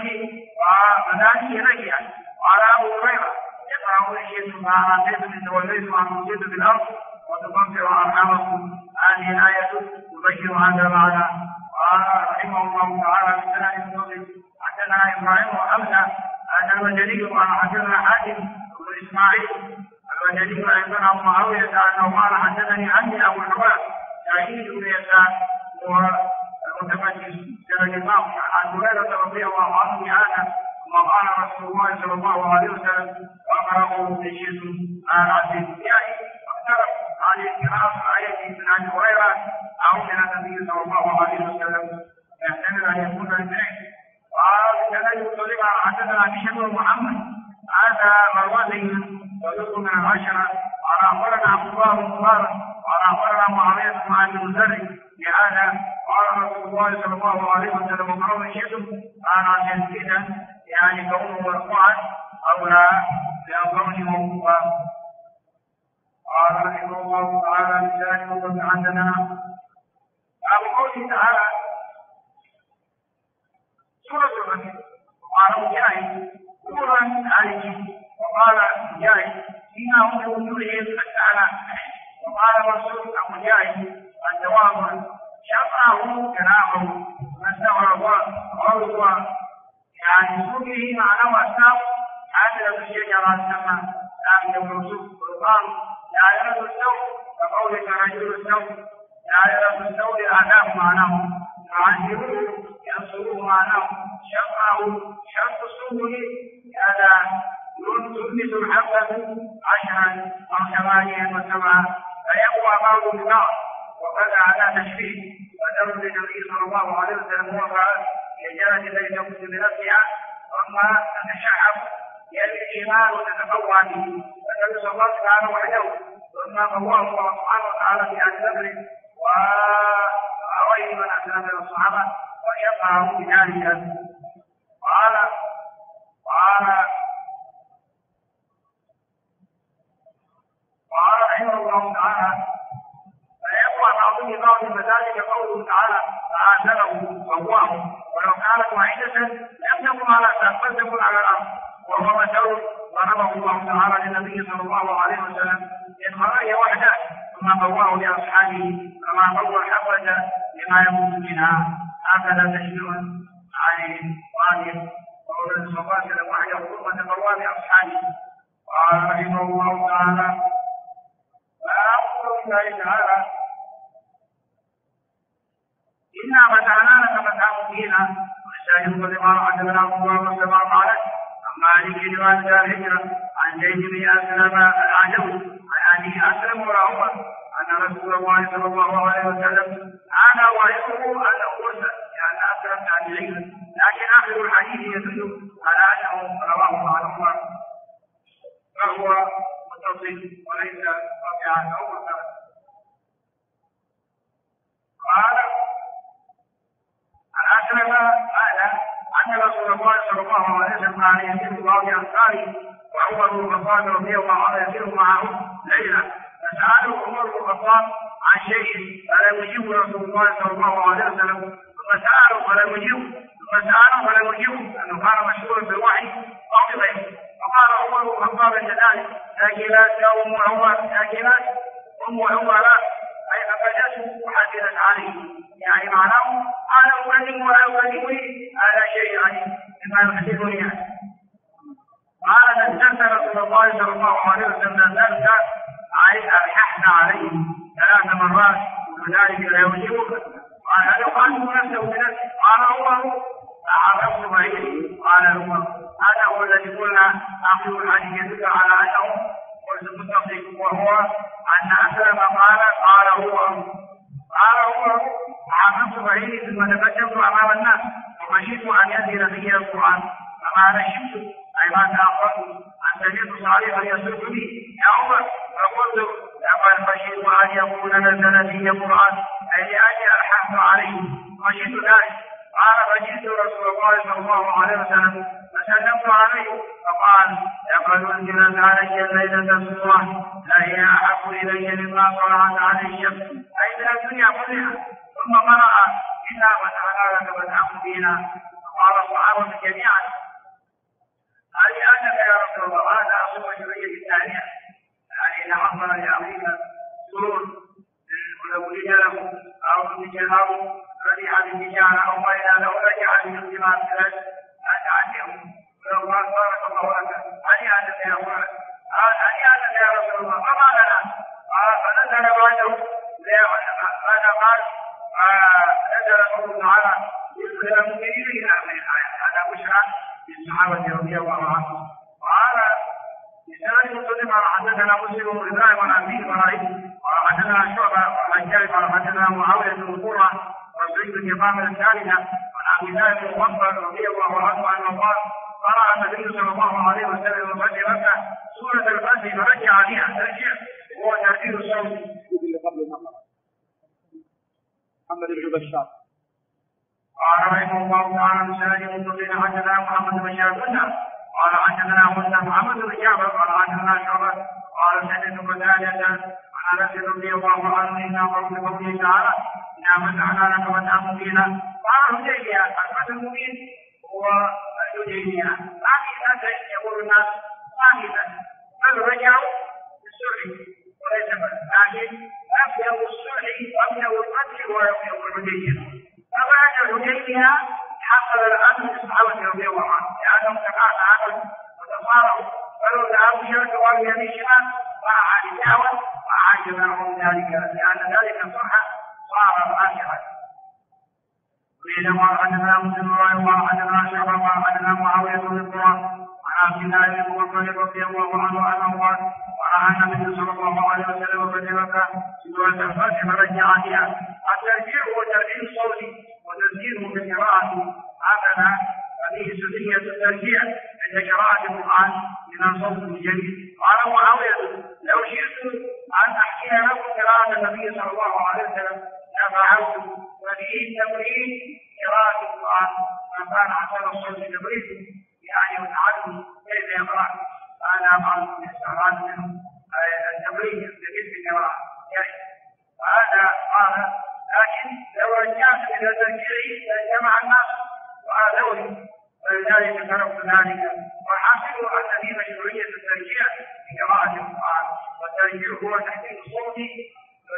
Speaker 1: فذلك رجع. قال أبو هريرة: يقرأ الشيء ما آتيت من توليت عن مصيبة بالأرض وتقطع أرحامكم. هذه الآية تبين هذا المعنى. قال رحمه الله تعالى: بالسنة المسلم حدثنا إبراهيم وحمزة أن المدني قال: حدثنا حاتم بن إسماعيل المدني أيضا عن معاوية أنه قال: حدثني عمي أبو الحوار سعيد بن يسار والمتمكن سنة الماضي عن هريرة رضي الله عنه بهذا. ثم قال رسول الله صلى الله عليه وسلم: وأقرأه بشيء عن عبد الله. واختلف عن القراءة الآية من عن هريرة أو من النبي صلى الله عليه وسلم، يحتمل أن يكون الاثنين. قال: كذلك طلب حدثنا بشر محمد هذا مروزي ويقول من العشرة. قال: أخبرنا عبد الله بن مبارك قال: أخبرنا معاوية بن أبي المنذر بهذا. قال رسول الله صلى الله عليه وسلم: وقرأه شيء قال: جنسيدا يعني كونه مرفوعا أو لا لأنه موقوفا. قال رحمه الله تعالى: لسان وقد عندنا أبو قوله تعالى سورة الرحمن. وقال مجاهد: سورة عليه. وقال مجاهد: فيما هم بوجوههم التعالى. وقال رسول مجاهد: الجواب شرعه كلامه من استغرب وهو يعني سوره معناه أسلام عادلة الشجرة السماء لكن الرسول والقام لا يرد السوء فقولك رجل السوء لا يرد السوء آداب معناه يعذبوه ينصروه معناه شرعه شرط السوء هذا تثبت الحبة 10 أو 8 و7 فيقوى بعض ببعض. وقد على تشبيه ودرب النبي صلى الله عليه وسلم هو قال: يجرد الذي تموت بنفسها وما تتشعب يلي الإيمان وتتقوى به. فالنبي صلى الله عليه وسلم وحده ثم قواه الله سبحانه وتعالى في أهل بدر وغير من أسلم من الصحابة ويقعوا بذلك. قال رحمه الله تعالى: فيقوى بعضهم ببعض فذلك قوله تعالى: فآثره قواه ولو كانت واحدة لم تكن على السقف بل تكن على الأرض. وهو مثل ضربه الله تعالى للنبي صلى الله عليه وسلم: إن هي وحده ثم ثم بواه لأصحابه كما بوى الحفرة لما يموت منها. هكذا تشبيه عليه واجب قول صلى الله عليه وسلم وحده ثم بواه لأصحابه. قال رحمه الله تعالى: فأقول الله تعالى: إنا فتحنا لك فتحا مبينا. والشاهد قد ما حدثنا الله وسلم قالت عن مالك رواية دار الهجرة عن زيد بن أسلم العجوي عن أبي أسلم وعمر أن رسول الله صلى الله عليه وسلم أنا ويقول أنه مرسل لأن أسلم تابعي، لكن آخر الحديث يدل على أنه رواه عن عمر فهو متصل وليس رفيعا أو مرسلا. قال عن أسلم قال أن رسول الله صلى الله عليه وسلم كان يسير بعض أنصاره وعمر بن الخطاب رضي الله عنه يسير معه ليلة، فسأله عمر بن الخطاب عن شيء فلم يجيبه رسول الله صلى الله عليه وسلم، ثم سأله فلم يجيبه أنه كان مشهورا بالوحي أو بغيره. فقال عمر بن الخطاب كذلك: ثقلت يا أم عمر، ثقلت أم عمر، أي فقدته وحدثت عليه، يعني معناه أنا أكلم ولا أكلمني على شيء يعني مما يحدثني يعني. قال: نزلت رسول الله صلى الله عليه وسلم ذلك ألححنا عليه 3 مرات وذلك لا يوجبك. قال: هل يقاتل نفسه بنفسه؟ قال عمر: فعرفت بعيد. قال عمر: هذا هو الذي قلنا آخر الحديث يدل على أنه متصل، وهو أن أسلم قال عمر: فعرفت بعيد ثم تبجلت أمام الناس وخشيت أن ينزل في القرآن فما نشمت أي ما تأخرت أن سمعت صالحا يصرخ بي يا عمر، فقلت: لقد خشيت أن يكون نزل في القرآن أي لأجل ألححت عليه، خشيت ذلك. قال: فجئت رسول الله صلى الله عليه وسلم فسلمت عليه فقال: لقد أنزلت علي الليلة سورة لهي أحب إلي مما طلعت عليه الشمس، أي من الدنيا كلها. ثم قرأ: إنا فتحنا لك فتحا مبينا. فقال الصحابة جميعا: هل أنك يا رسول الله؟ هذا أصل مشروعية الثانية، يعني إذا حصل لأخيك سرور ولو وجد له أو اتجاهه رجع بالتجارة أو غير له رجع بالاختلاف ثلاث أتعلم ولو ما بارك الله لك هل أنك يا رسول الله؟ فقال: لا. فنزل بعده ماذا قال؟ نزل قوله تعالى: يدخل المؤمنين إلى آخر الآية. هذا بشرى للصحابة رضي الله عنهم. قال: بسند مسلم قال حدثنا مسلم بن إبراهيم عن أبي إبراهيم قال حدثنا شعبة والحجاج قال حدثنا معاوية بن قرة وسعيد بن إمام الثالثة عن أبي ذر بن عمر رضي الله عنه أنه قال: قرأ النبي صلى الله عليه وسلم في مكة سورة الفتح فرجع بها ترجيع وهو ترتيب الصوت.
Speaker 2: محمد بن بشار
Speaker 1: قال رحمه الله تعالى: بسند مسلم حدثنا محمد بن بشار قال حدثنا محمد بن جعفر قال حدثنا شعبة قال سمعت قتادة عن أنس رضي الله عنه إن قوله تعالى: إنا فتحنا لك فتحا مبينا. قال حديبية الفتح المبين هو الحديبية. ثاني يقول الناس ثانية بل رجعوا بالسرح وليس لكن أبدأ السرح أبدأ الفتح ويبدأ الحديبية. فبعد الحديبية حصل الأمن للصحابة رضي الله عنهم لأنهم تقاطعوا وتصارعوا فلو ذهبوا شركوا بيمين شمال وأعاد الدعوة وأعاد جماعهم ذلك لأن ذلك الصرح صار آخرا. وإذا قال حدثنا مسلم وقال حدثنا شعبة قال حدثنا معاوية بن القرى عن عبد الله بن مسعود رضي الله عنه أنه قال: ورأى النبي صلى الله عليه وسلم في مكة سورة الفتح فرجع بها. الترجيع هو ترجيع الصوت وتسجيله بالقراءة، هكذا ففيه سنية الترجيع عند قراءة القرآن من الصوت الجديد. قال معاوية: لو شئت أن أحكي لكم قراءة النبي صلى الله عليه وسلم لفعلت، وفيه تمرين قراءة القرآن ما كان حسن الصوت تمرين يعني وتعلم كيف يقرأ. أنا أفعل الاستعراض منه التمرين الجديد في القراءة وهذا قال. لكن لو رجعت إلى ترجيعه لجمع الناس وآذوني، فلذلك تركت ذلك. والحاصل أن في مشروعية الترجيع في قراءة القرآن، والترجيع هو تحسين الصوت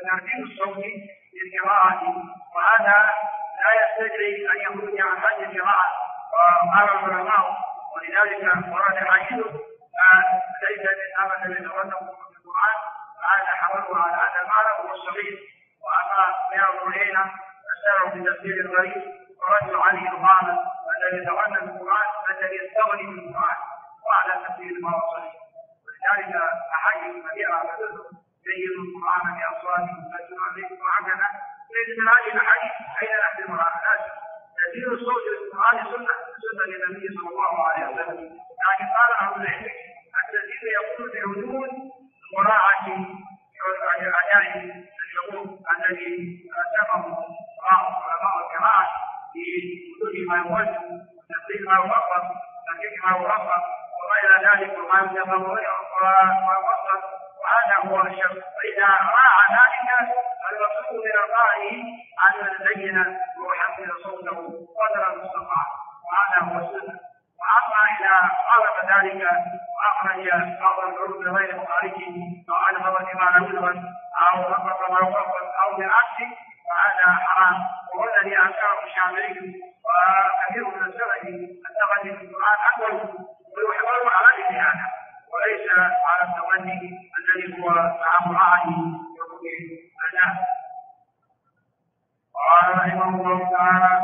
Speaker 1: وترتيب الصوت للقراءة، وهذا لا يستدعي أن يخرج عن حد القراءة. وقال العلماء ولذلك ورد حديث ليس من أبدا يتغنم في القرآن، فهذا حمله على هذا المعنى هو الصحيح. وأما بيان عيينة فسره بتفسير الغريب ورد عليه الغامض الذي يتغنى بالقرآن الذي يستغني بالقرآن، وعلى تفسير ما هو صحيح. ولذلك أحاديث كثيرة تدل بين القرآن بأصواتهم تتلو عليكم وهكذا. ليس من هذه الأحاديث أين نحن مراحلات تزيد الصوت للقرآن سنة للنبي صلى الله عليه وسلم. لكن قال أهل العلم التزيد يكون بحدود مراعاة أداء الحقوق الذي رسمه علماء القراءة في وجود ما يوجه وتفسير ما يوفق وتحقيق ما يوفق وغير ذلك وما يتفق ويوفق، وهذا هو الشرط. فإذا راعى ذلك فالمقصود من القارئ أن يزين ويحسن صوته قدر المستطاع، وهذا هو السنة. وأما إذا خالف ذلك وأخرج بعض العلوم لغير مخارجه أو ألفظ بما لم يلفظ أو رفض ما يوفق أو بالعكس فهذا حرام، وهو الذي أنكره الشافعي وكثير من السلف التغني في القرآن أول ويحمل على الاجتهاد وليس على التغني الذي هو مع مراعاة حقوق الأداء. قال رحمه الله تعالى: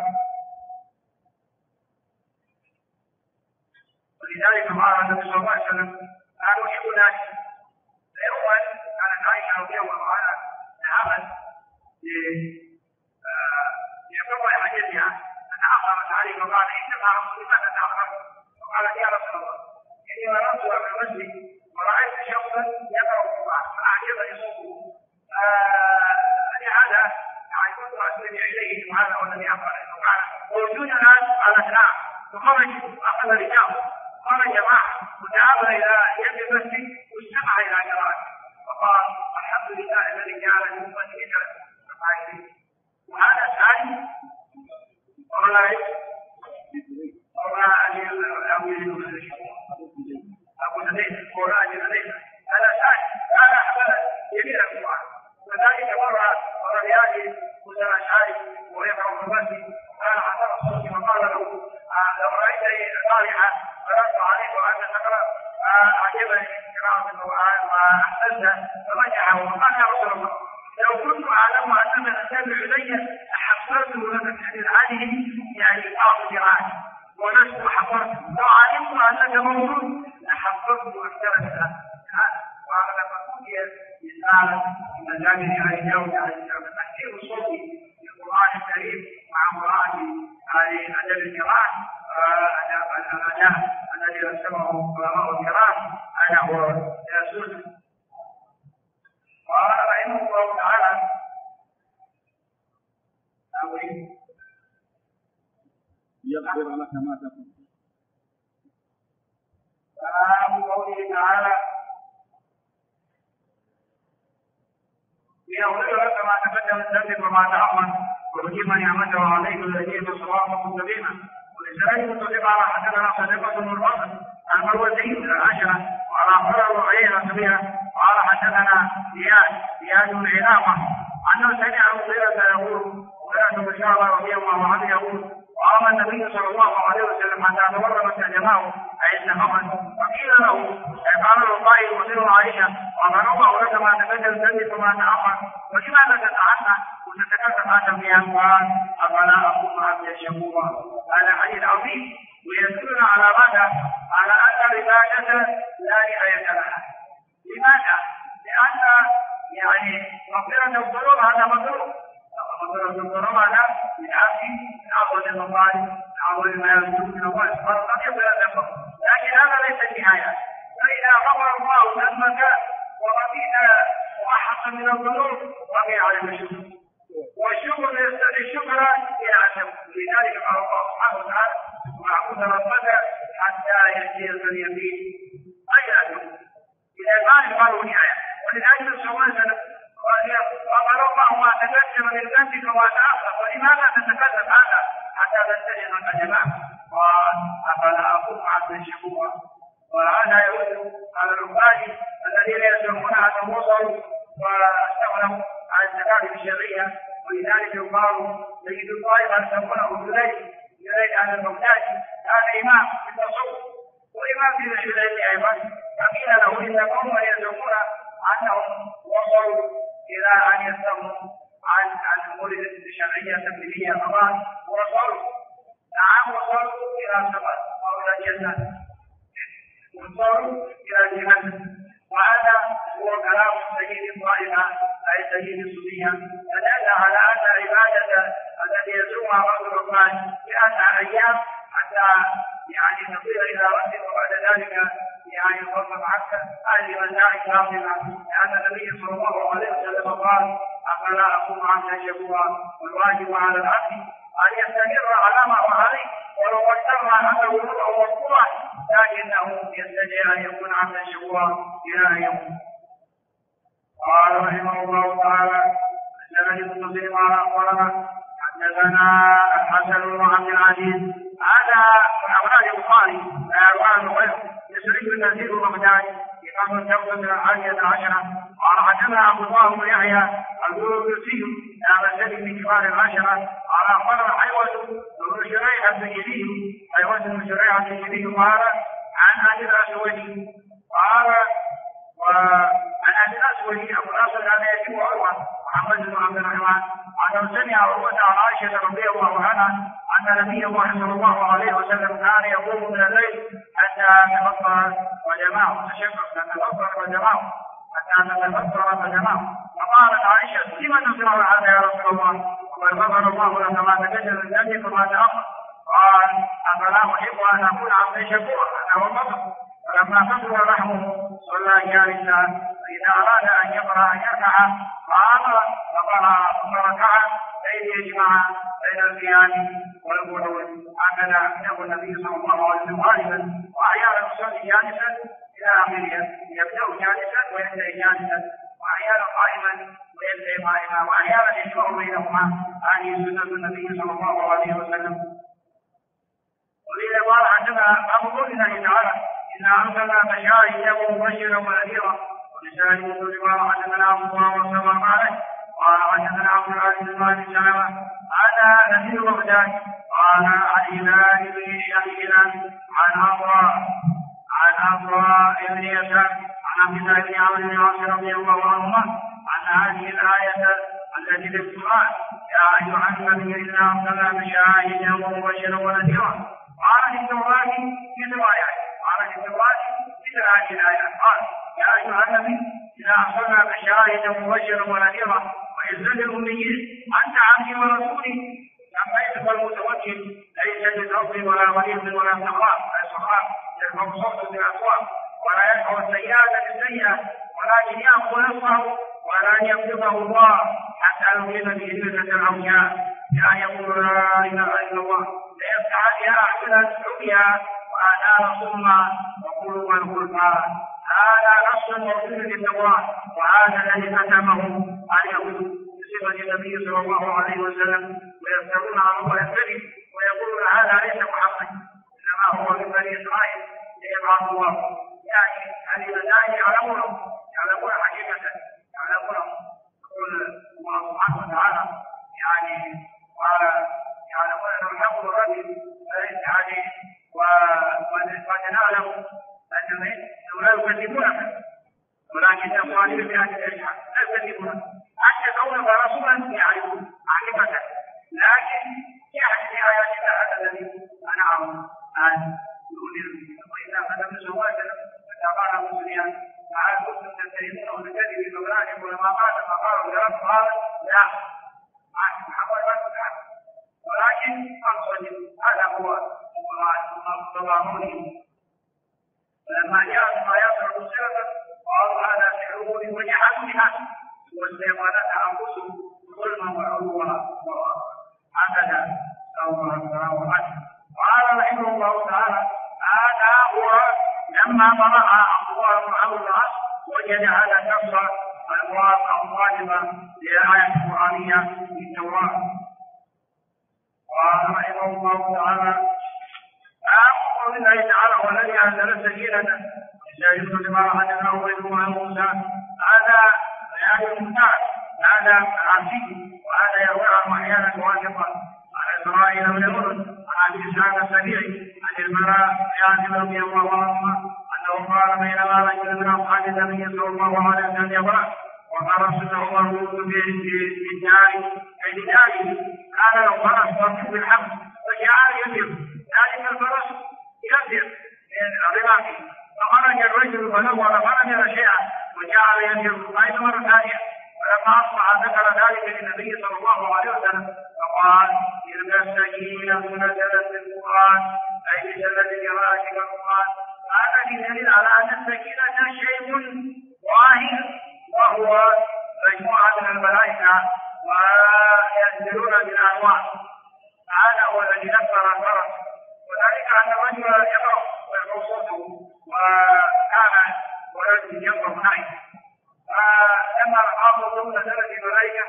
Speaker 1: ولذلك قال النبي صلى الله عليه وسلم: لا نحب ذلك. فيوما كانت عائشة رضي الله عنها ذهبت لقضاء حاجتها فتأخرت عليه فقال: إنما لماذا تأخرت؟ فقالت: يا رسول الله إني مررت في المسجد ورأيت شخصا يقرأ القرآن فأعجبني صوته، لهذا كنت أستمع إليه وهذا هو الذي أقرأ. فقال: موجود الآن على نعم. فخرج أخذ رجال خرج معه وذهب إلى يد المسجد واستمع إلى قراءته فقال: الحمد لله الذي جعل المؤمنين كفاية. وهذا ثاني أبو نبيل قرآن نبيل هذا ثاني كان أحمد جميل القرآن. وذلك مر بهذه مسلم الأشعري ويقرأ في المسجد قال: حضر الصوت وقال له: لو رأيتني صالحا فردت عليك وأنت تقرأ أعجبني قراءة القرآن وأحسنت. فرجعه وقال: يا رسول الله لو كنت أعلم أنك تتبع إلي أحسنته لك هذه يعني بعض قراءتي ولست حفظت. لو علمت أنك موجود لحفظت أكثر من هذا. وهذا مقصود رسالة من مجامع عليه عليه تحسين الصوت في القرآن الكريم مع مراعاة هذه أدب القراءة الأداء الذي رسمه علماء القراءة هذا هو السنة. قال رحمه الله تعالى:
Speaker 2: يغفر لك ما تقول.
Speaker 1: باب قوله تعالى: ليغفر لك ما تقدم من ذنبك وما تأخر ويتم نعمته عليك ويهديك صراطا مستقيما. ولسائر متفق على حدثنا صديقة بن الرافع عن مروزين بن العشرة وعلى أخبره عيينة كبيرة وعلى حدثنا زياد بن علاقة أنه سمع مغيرة يقول وكانت بشارة رضي الله عنه يقول: وقام النبي صلى الله عليه وسلم حتى تورمت جماعه أي النفقة فقيل له قال له قائل وسر عائشة: ومن الله لك ما تقدم ذنبك وما تأخر ولماذا تتعنى وتتكلم هذا في أموال أفلا أكون عبدا شكورا. هذا حديث عظيم ويدلنا على ماذا؟ على أن العبادة لا نهاية لها. لماذا؟ لأن يعني مغفرة الذنوب هذا مطلوب. مغفرة الذنوب هذا من أفضل المطالب من أفضل ما يرجو من الله سبحانه وتعالى، لكن هذا ليس النهاية. فإذا غفر الله ذنبك ورضيت وأحق من الذنوب بقي على الشكر، والشكر يستدعي الشكر إلى عدم. لذلك قال الله سبحانه وتعالى: واعبد ربك حتى يأتيك اليقين. أي عدم إذا كان قالوا نهاية. ولذلك صلى الله عليه وسلم قال: الله ما تقدم من ذنبك وما تأخر فلماذا تتكلم هذا حتى تنتهي الأجماع؟ قال: أفلا أكون عبدا شكورا. وهذا يرد على العباد الذين يزعمون أنهم وصلوا واستغنوا عن الزكاة الشرعية، ولذلك يقال سيد الطائفة سمونه جليل عن المحتاج كان إمام في التصوف وإمام في العلم أيضا، فقيل له إن قوما يزعمون أنهم وصلوا إلى أن يستغنوا عن الأمور الشرعية التكليفية فقال وصلوا نعم وصلوا إلى السماء أو إلى الجنة وصلوا إلى الجنة. وهذا هو كلام سيد الطائفة أي سيد الصوفية، فدل على أن العبادة التي يزورها بعض الرهبان بأنها أيام حتى يعني تصير إلى وقت وبعد ذلك يعني يطلق عكس هذه مسائل باطلة، لأن النبي صلى الله عليه وسلم قال أفلا أكون عبدا شكورا، والواجب على العبد أن يستمر على ما هو عليه ولو قدرنا أنه هو مذكورا، لكنه يستطيع أن يكون عبدا شكورا إلى يوم. قال رحمه الله تعالى السند المتصل قال أخبرنا حدثنا الحسن بن عبد العزيز هذا من أولاد البخاري أروان غير يسري النزيل بغداد إمام الدولة 11. قال حدثنا أبو طه بن يحيى البروكسي أبا سلم من كبار العشرة. قال أخبرنا حيوة بن شريح البجلي حيوة بن شريح البجلي قال عن أبي الأسود قال وعن أبي الأسود أبو الأسود هذا يتم عروة محمد بن عبد الرحمن أنه سمع عروة عن عائشة رضي الله عنها أن نبي الله صلى الله عليه وسلم كان يقوم من الليل حتى تفطر قدماه فقالت عائشة لمن نصر هذا يا رسول الله وقد غفر الله لك ما تقدم من ذنبك وما تأخر؟ قال أفلا أحب أن أكون عبدا شكورا أنه البصر. فلما كثر رحمه صلى جالسا فإذا أراد أن يقرأ أن يركع قام فقرأ ثم ركع كي يجمع بين القيام والقعود. هكذا يقول النبي صلى الله عليه وسلم غالبا، وأحيانا يصلي جالسا إلى آخره، يبدأ جالسا وينتهي جالسا، وأحيانا قائما وينتهي قائما، وأحيانا يجمع بينهما. هذه سنة النبي صلى الله عليه وسلم. ولذا قال حدثنا أبو قول الله تعالى إنا أرسلنا بشائرا ومبشرا ونذيرا. ولسان مسلم حدثنا أبو طه وسلم عليه قال حدثنا عبد العزيز بن سلمة هذا نذير بغداد قال عن هلال بن شهيد عن أبراء بن يسار عن عبد الله بن عمرو بن العاص رضي الله عنهما عن هذه الآية التي في القرآن يا أيها النبي إنا أرسلنا بشائرا ومبشرا ونذيرا. قال في التوراة مثل آيات هذه الآيات قال يا أيها النبي إنا أرسلنا بشائرا ومبشرا ونذيرا وعزا للأميين أنت عبدي ورسولي. لما يدخل المتوكل ليس بصوت ولا مريض ولا سخاف يرفع صوته بالأصوات ولا يدفع السيئة بالسيئة ولكن يأخذ نصره ولا يقبضه الله حتى يقيم به ملة الأولياء لا يقول لا إله إلا الله ليفتح بها أعينا العمياء وآذانا صما وقلوبا غلفا. هذا نص موجود في التوراة، وهذا الذي ختمه اليهود بصفة النبي صلى الله عليه وسلم ويفترون على الله الكذب ويقولون هذا ليس محمد إنما هو من بني إسرائيل ليبعث الله. يعني هذه المسائل يعلمون حقيقة يقول الله سبحانه وتعالى يعني قال يعلمون أنه يقول الرجل فليس عليه وقد نعلم أنهم لا يكذبونك ولكن الظالمين بهذه الأشياء لا يكذبونك حتى كونك رسولا يعرفون حقيقة، لكن يحدث آيات الله هذا الذي أنعم أن يؤمن به. وإذا ختم زواجا فتقال مسلما فهل كنتم تتهمونه بالكذب فأولئك ولما قال فقالوا لرب قال لا محمد رسول الله ولكن أنصدق هذا هو التضامن. فلما جاءت آيات المبصرة قالوا هذا سحره وجحدوا بها واستيقنتها أنفسهم ظلما وعلوا هكذا الله سبحانه وتعالى. قال رحمه الله تعالى هذا هو لما قرأ أخبار بن عمرو بن العاص وجد هذا النص المراد الظالمة للآية القرآنية في التوراة. قال رحمه الله تعالى قول الله تعالى والذي أنزل السكينة يسجد لما حدثه غيره عن موسى. هذا هذا المختار هذا عبسي وهذا يروي عنه أحيانا واثقا عن إسرائيل بن هود عن أبي إسحاق السبيعي عن البراء بن رضي الله عنه أنه قال بينما رجل من أصحاب النبي صلى الله عليه وسلم يقرأ وفرس له مربوط بالدار كان له فرس مربوط بالحبل فجعل يسير ذلك الفرس يسير من رباطه فخرج الرجل فنظر فنظر شيئا وجعل يسير أيضا مرة ثانية فلما أصبح ذكر ذلك للنبي صلى الله عليه وسلم فقال تلك السكينة نزلت بالقرآن أي بسبب قراءتك القرآن هذا دليل على أن السكينة شيء ظاهر وهو مجموعة من الملائكة وينزلون بالأنواع هذا هو الذي نفر الفرس وذلك أن الرجل يقرأ ويقرأ صوته وكان ورجل يقرأ نائم فلما رآه ثم نزلت الملائكة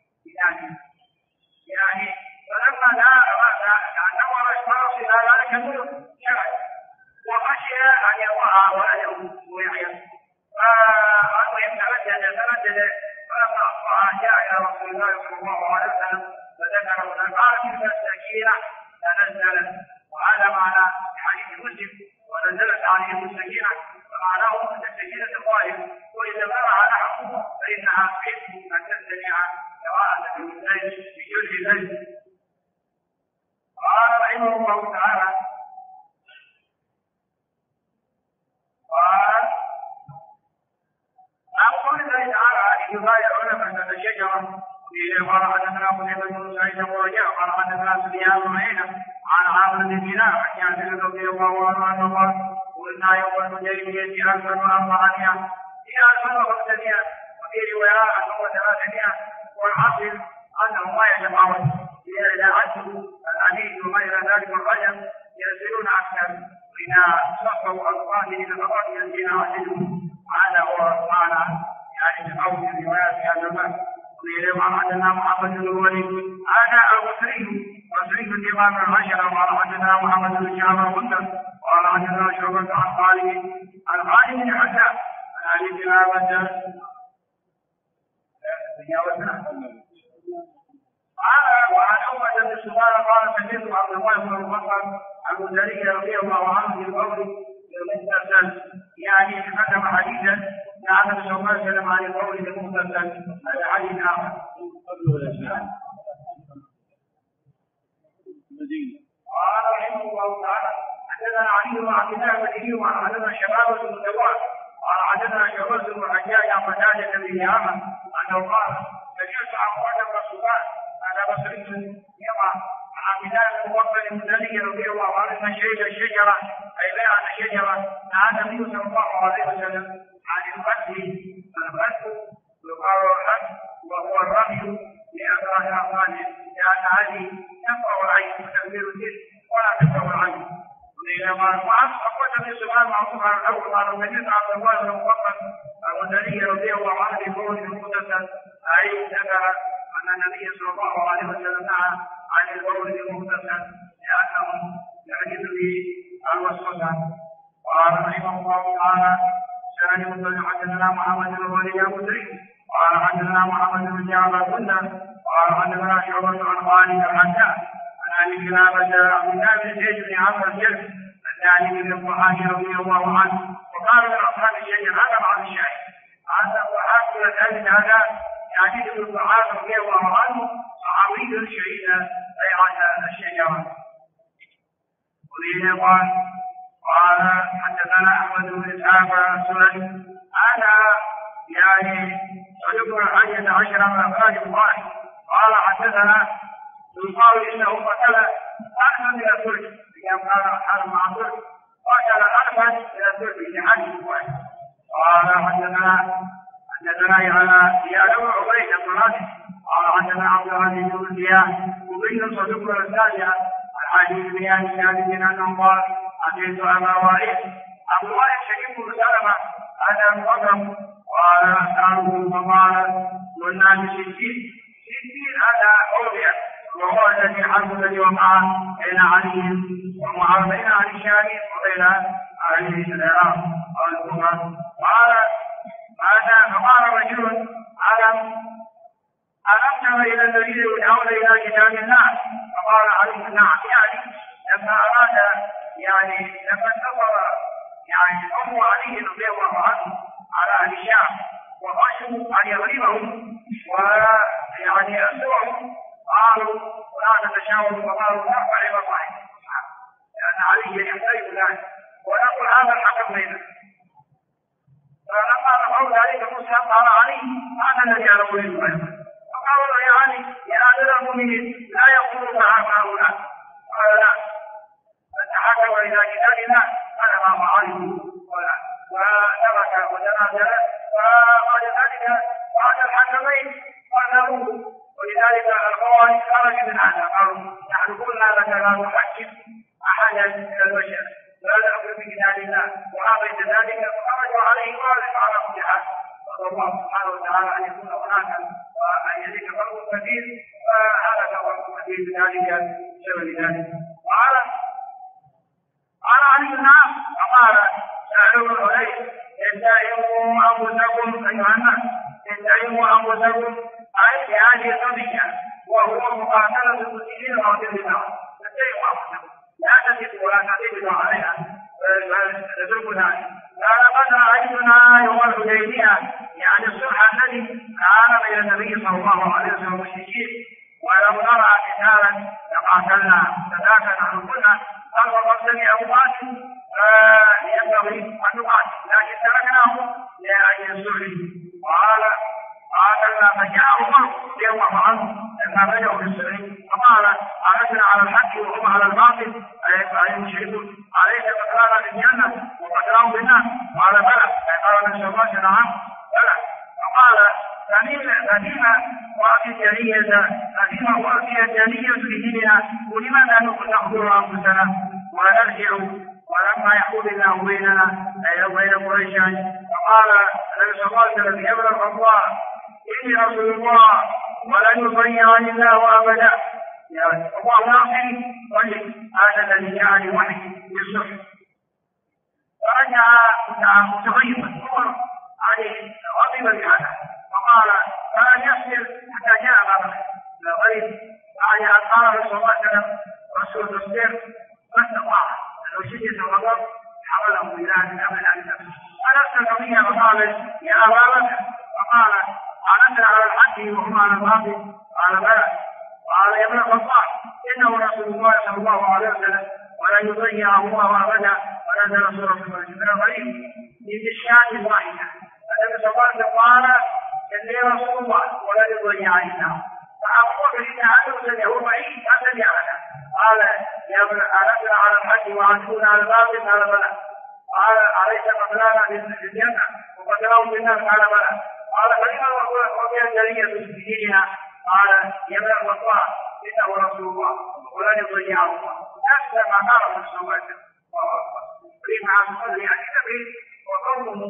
Speaker 1: يعني فلما نور الفرس إلى ذلك الملك شرد وخشي أن يقع ولده ويحيى فالمهم تمدد فلما أصبح جاء إلى رسول الله صلى الله عليه وسلم فذكره قال تلك السكينة تنزلت وهذا معنى حديث مسلم ونزلت عليهم السكينة فمعناه أن السكينة ظاهر وإذا برع نحوه فإنها تحب أن تستمع قراءة الليل بجزء الليل. قال رحمه الله تعالى قال الله تعالى يبايعون من الشجرة قال حدثنا قتيبة بن سعيد ورجاء قال حدثنا سفيان بن عيينة عن عامر بن دينار عن جابر رضي الله عنه قال قلنا يوم الحديبية 1400 إلى 1500 وفي رواية أنه 300 والحاصل أنه ما يتفاوت إذا عدوا الحديث وغير ذلك الرجل ينزلون أكثر وإذا صفوا القرآن إلى الأرض ينزلون عددهم هذا هو معنى يعني تفاوت الروايات في هذا الباب. وإلى ما حدثنا محمد بن الوليد هذا البصري الإمام العشرة قال حدثنا محمد بن جعفر غندر قال حدثنا شعبة عن خالد بن حسان عن علي بن عبد وعن عمر بن الزبير قال سمعت عبد الله بن المطر عن الزهري رضي الله عنه في القول المغتسل يعني تقدم حديثا عن النبي صلى الله عليه وسلم عن القول المغتسل هذا حديث آخر. قال رحمه الله تعالى حدثنا علي بن عبد الله المديني وعن حدثنا شباب بن الدوار قال حدثنا شباب بن الحجاج عن قتادة بن دعامة أنه قال سمعت عن رسول الله على بصري يقع عن عبد الله بن مغفل المزني رضي الله عنه من شهد الشجرة أي بيع الشجرة نهى النبي صلى الله عليه وسلم عن القتل يقال الحد وهو الرمي لأكره الأقوال لأن هذه تنفع العين وتكبير الجسم ولا تنفع العين. وأقول في سؤال معروف عن الأول قال النبي عبد الله بن مغفل المزني رضي الله عنه في قول المغتسل أي ذكر أن النبي صلى الله عليه وسلم نهى عن القول المغتسل لأنه يحدث به الوسوسة. قال رحمه الله تعالى سنن مسلم حدثنا محمد بن الوليد المدري قال حدثنا محمد بن جعفر غندر قال حدثنا شعبة عن خالد الحجاج عن ابي كلابة عبد الله بن زيد بن عمرو الجلد الثاني بن الضحاك رضي الله عنه وقال من اصحاب الشجر هذا بعض الشاهد هذا الضحاك الثالث هذا يعني ابن الضحاك رضي الله عنه صحابي شهيد بيعة الشجرة. وبه قال حدثنا احمد بن اسحاق السنن انا يعني صدق 11 من اخراج البخاري قال حدثنا يقال انه قتل الفا من الترك كما قال حال مع الترك قتل الفا من الترك لحديث واحد. قال حدثنا يا ابو عبيد الطلاسي قال حدثنا عبد العزيز بن زياد وبين صدق الثانيه الحديث بيان ثابت انه قال أتيت أبا وائل أبو وائل شريك بن سلمة هذا المقدم قال أسأله فقال قلنا بستين هذا أوبيا وهو الذي حرب الذي وقع بين علي ومعاوية بين علي الشام وبين علي العراق قال هذا فقال رجل ألم تر إلى الذين يدعون إلى كتاب الله؟ فقال عليه نعم، يعني لما أراد لما انتصر أم علي رضي الله عنه على أهل الشام وخشوا أن يغلبهم ويأسرهم، قالوا ولا نتشاور، وقالوا نرفع إلى الله لأن علي يحتاج ذلك ونقول هذا الحكم بيننا. فلما رفعوا ذلك موسى قال علي هذا الذي أنا أريد منه، فقالوا يا علي يا أمير المؤمنين لا يقول مع هؤلاء، قال لا، فتحكم إلى كتاب الله أنا ما عليه وترك وتنازل، وبعد ذلك بعد الحكمين قالوا، ولذلك الخوارج خرج من هذا، قالوا نحن قلنا لك لا نحكم أحدا من البشر لا نأخذ بكتاب الله، وأبيت ذلك فخرجوا عليه خالد على كل حال. نسأل الله سبحانه وتعالى أن يكون هناك وأن يهلك فرق كثير، فهلك فرق كثير بذلك بسبب ذلك. قال علي نعم، فقال سألوا الحديث اتهموا أنفسكم أيها الناس، اتهموا أنفسكم أي في هذه القضية وهو مقاتلة المسلمين وعدل الله، اتهموا أنفسكم لا تثقوا ولا تعتمدوا عليها تتركوا ذلك. لقد رأيتنا يوم الحديبية، يعني الصلح الذي كان بين النبي صلى الله عليه وسلم والمشركين، ولو نرى قتالا لقاتلنا، فذاك نحن قلنا قد سمع أبو ينبغي أن نقاتل، لكن تركناه لأجل الصلح. قاتلنا فجاء عمر رضي الله عنه لما بدأوا بالصلح فقال ألسنا على الحق وهم على الباطل أي المشركون، أليس قتلانا بالجنة وقتلهم بالنار؟ قال بلى، قال النبي صلى الله عليه وسلم نعم بلى. فقال ففيما وأتي الجنية في ديننا، ولماذا نخبر أنفسنا ونرجع ولما يحول الله بيننا أي بين قريش؟ فقال النبي صلى الله عليه وسلم يا ابن الخطاب إني رسول الله ولن يضيعني الله أبدا، الله ناصري طيب هذا الذي جاءني وحي بالصبح. فرجع متغيظا عمر عليه غضب بهذا، فقال فلن يصبر حتى جاء غير يعني قال صلى الله عليه وسلم رسول تصبر ما استطاع، لو شدة الغضب حوله إلى الأمن عن نفسه. فنفس القضية فقال يا أبا بكر، فقال ألسنا على الحق وهم على الباطل؟ قال بلى. قال يا ابن الخطاب إنه رسول الله صلى الله عليه وسلم ولن يضيعه الله أبدا، ونزل سورة من الغريب من الشاة واحدة. النبي صلى الله عليه وسلم قال إني رسول الله ولن يضيعني الله، فأقول إن هذا سمعه بعيد ما سمع أبدا. قال يا ابن ألسنا على الحق وأنتم على الباطل؟ قال بلى. قال أليس قتلانا في الجنة وقتلهم بالنار؟ قال بلى. قال فلما وقع الجرية في ديننا؟ قال يا ابن الخطاب إنه رسول الله ولن يضيعه الله، نفس ما قال النبي صلى الله عليه وسلم. مع الصدر يعني نبي وقومه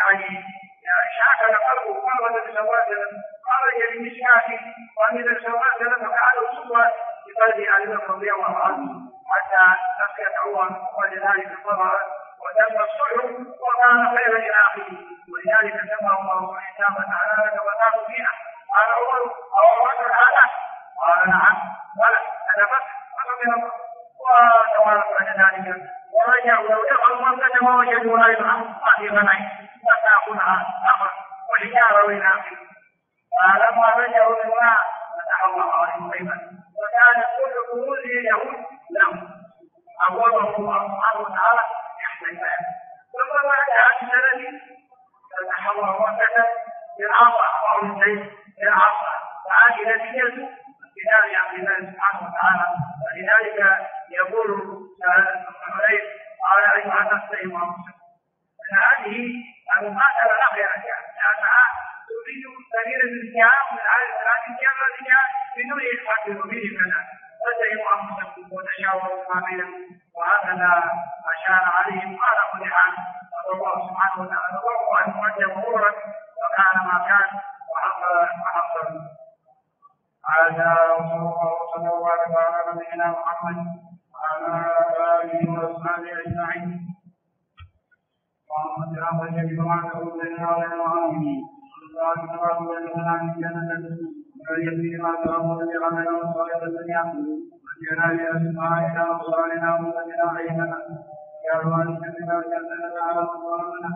Speaker 1: شاكل قلبه قال النبي صلى الله عليه وسلم خرج بمشكاته، والنبي صلى الله عليه وسلم فعله صدوة بقلب علي بن رضي الله عنه حتى نسيت عمر، ولذلك صبر وتم الصلح وكان خيرا إلى آخره، ولذلك سمى الله سبحانه وتعالى وتاب فيها. قال عمر أو رجل هذا؟ قال نعم بلى أنا فتح وتوالت بعد ذلك ورجعوا لو دخلوا مكة ما وجدوا لا يرحم هذه منعي وتأخذها أمر وحجارة إلى آخره. فلما رجعوا لله فتح الله عليهم بيتا، وكان كل كنوز اليهود لهم أبوابه الله سبحانه وتعالى يحتاجها. ثم بعد هذه السنة فتح الله مكة بالعصا أو بالسيف بالعصا، فهذه نتيجة كتاب عبد الله سبحانه وتعالى. ولذلك يقول الحديث قال أيها الناس اتهموا أنفسكم، أن هذه المقاتلة لا خير فيها، لأنها تريد سبيل الانتهاء من الانتهاء الذي بدون إلحاق المبين لنا. فتهموا أنفسكم وتشاوروا فيما بينكم، وهكذا أشار عليهم قال كل حال. نسأل الله سبحانه وتعالى الله أن يؤدي أمورا وكان ما كان وحصل. هذا وصلى الله وسلم وبارك على نبينا محمد وعلى آله وأصحابه أجمعين. اللهم اجعلنا جميعا كلنا وعلى العالمين. ويكفي ما تغمض بغمنا وصائب الدنيا وجعلنا لأسمائنا وصالنا ومسلنا عيننا يا الوالدنا وجعلنا على مصارنا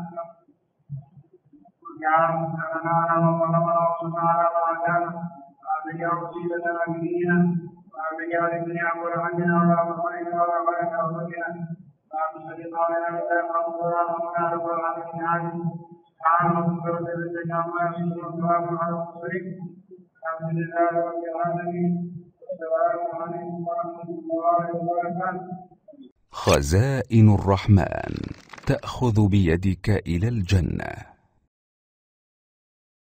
Speaker 1: وجعلنا مستقنا على مصارنا وصلنا على مرجانا وأبدي وسيلتنا بدينا وأبدي ولدنيا ورحمنا ورحمنا ورحمنا ورحمنا وأبدي قولنا وسلم ورحمنا ورحمنا سبحان ربك رب العزة عما يصفون وسلام على المرسلين الحمد لله رب العالمين والسلام عليكم ورحمة الله وبركاته.
Speaker 3: خزائن الرحمن تأخذ بيدك إلى الجنة.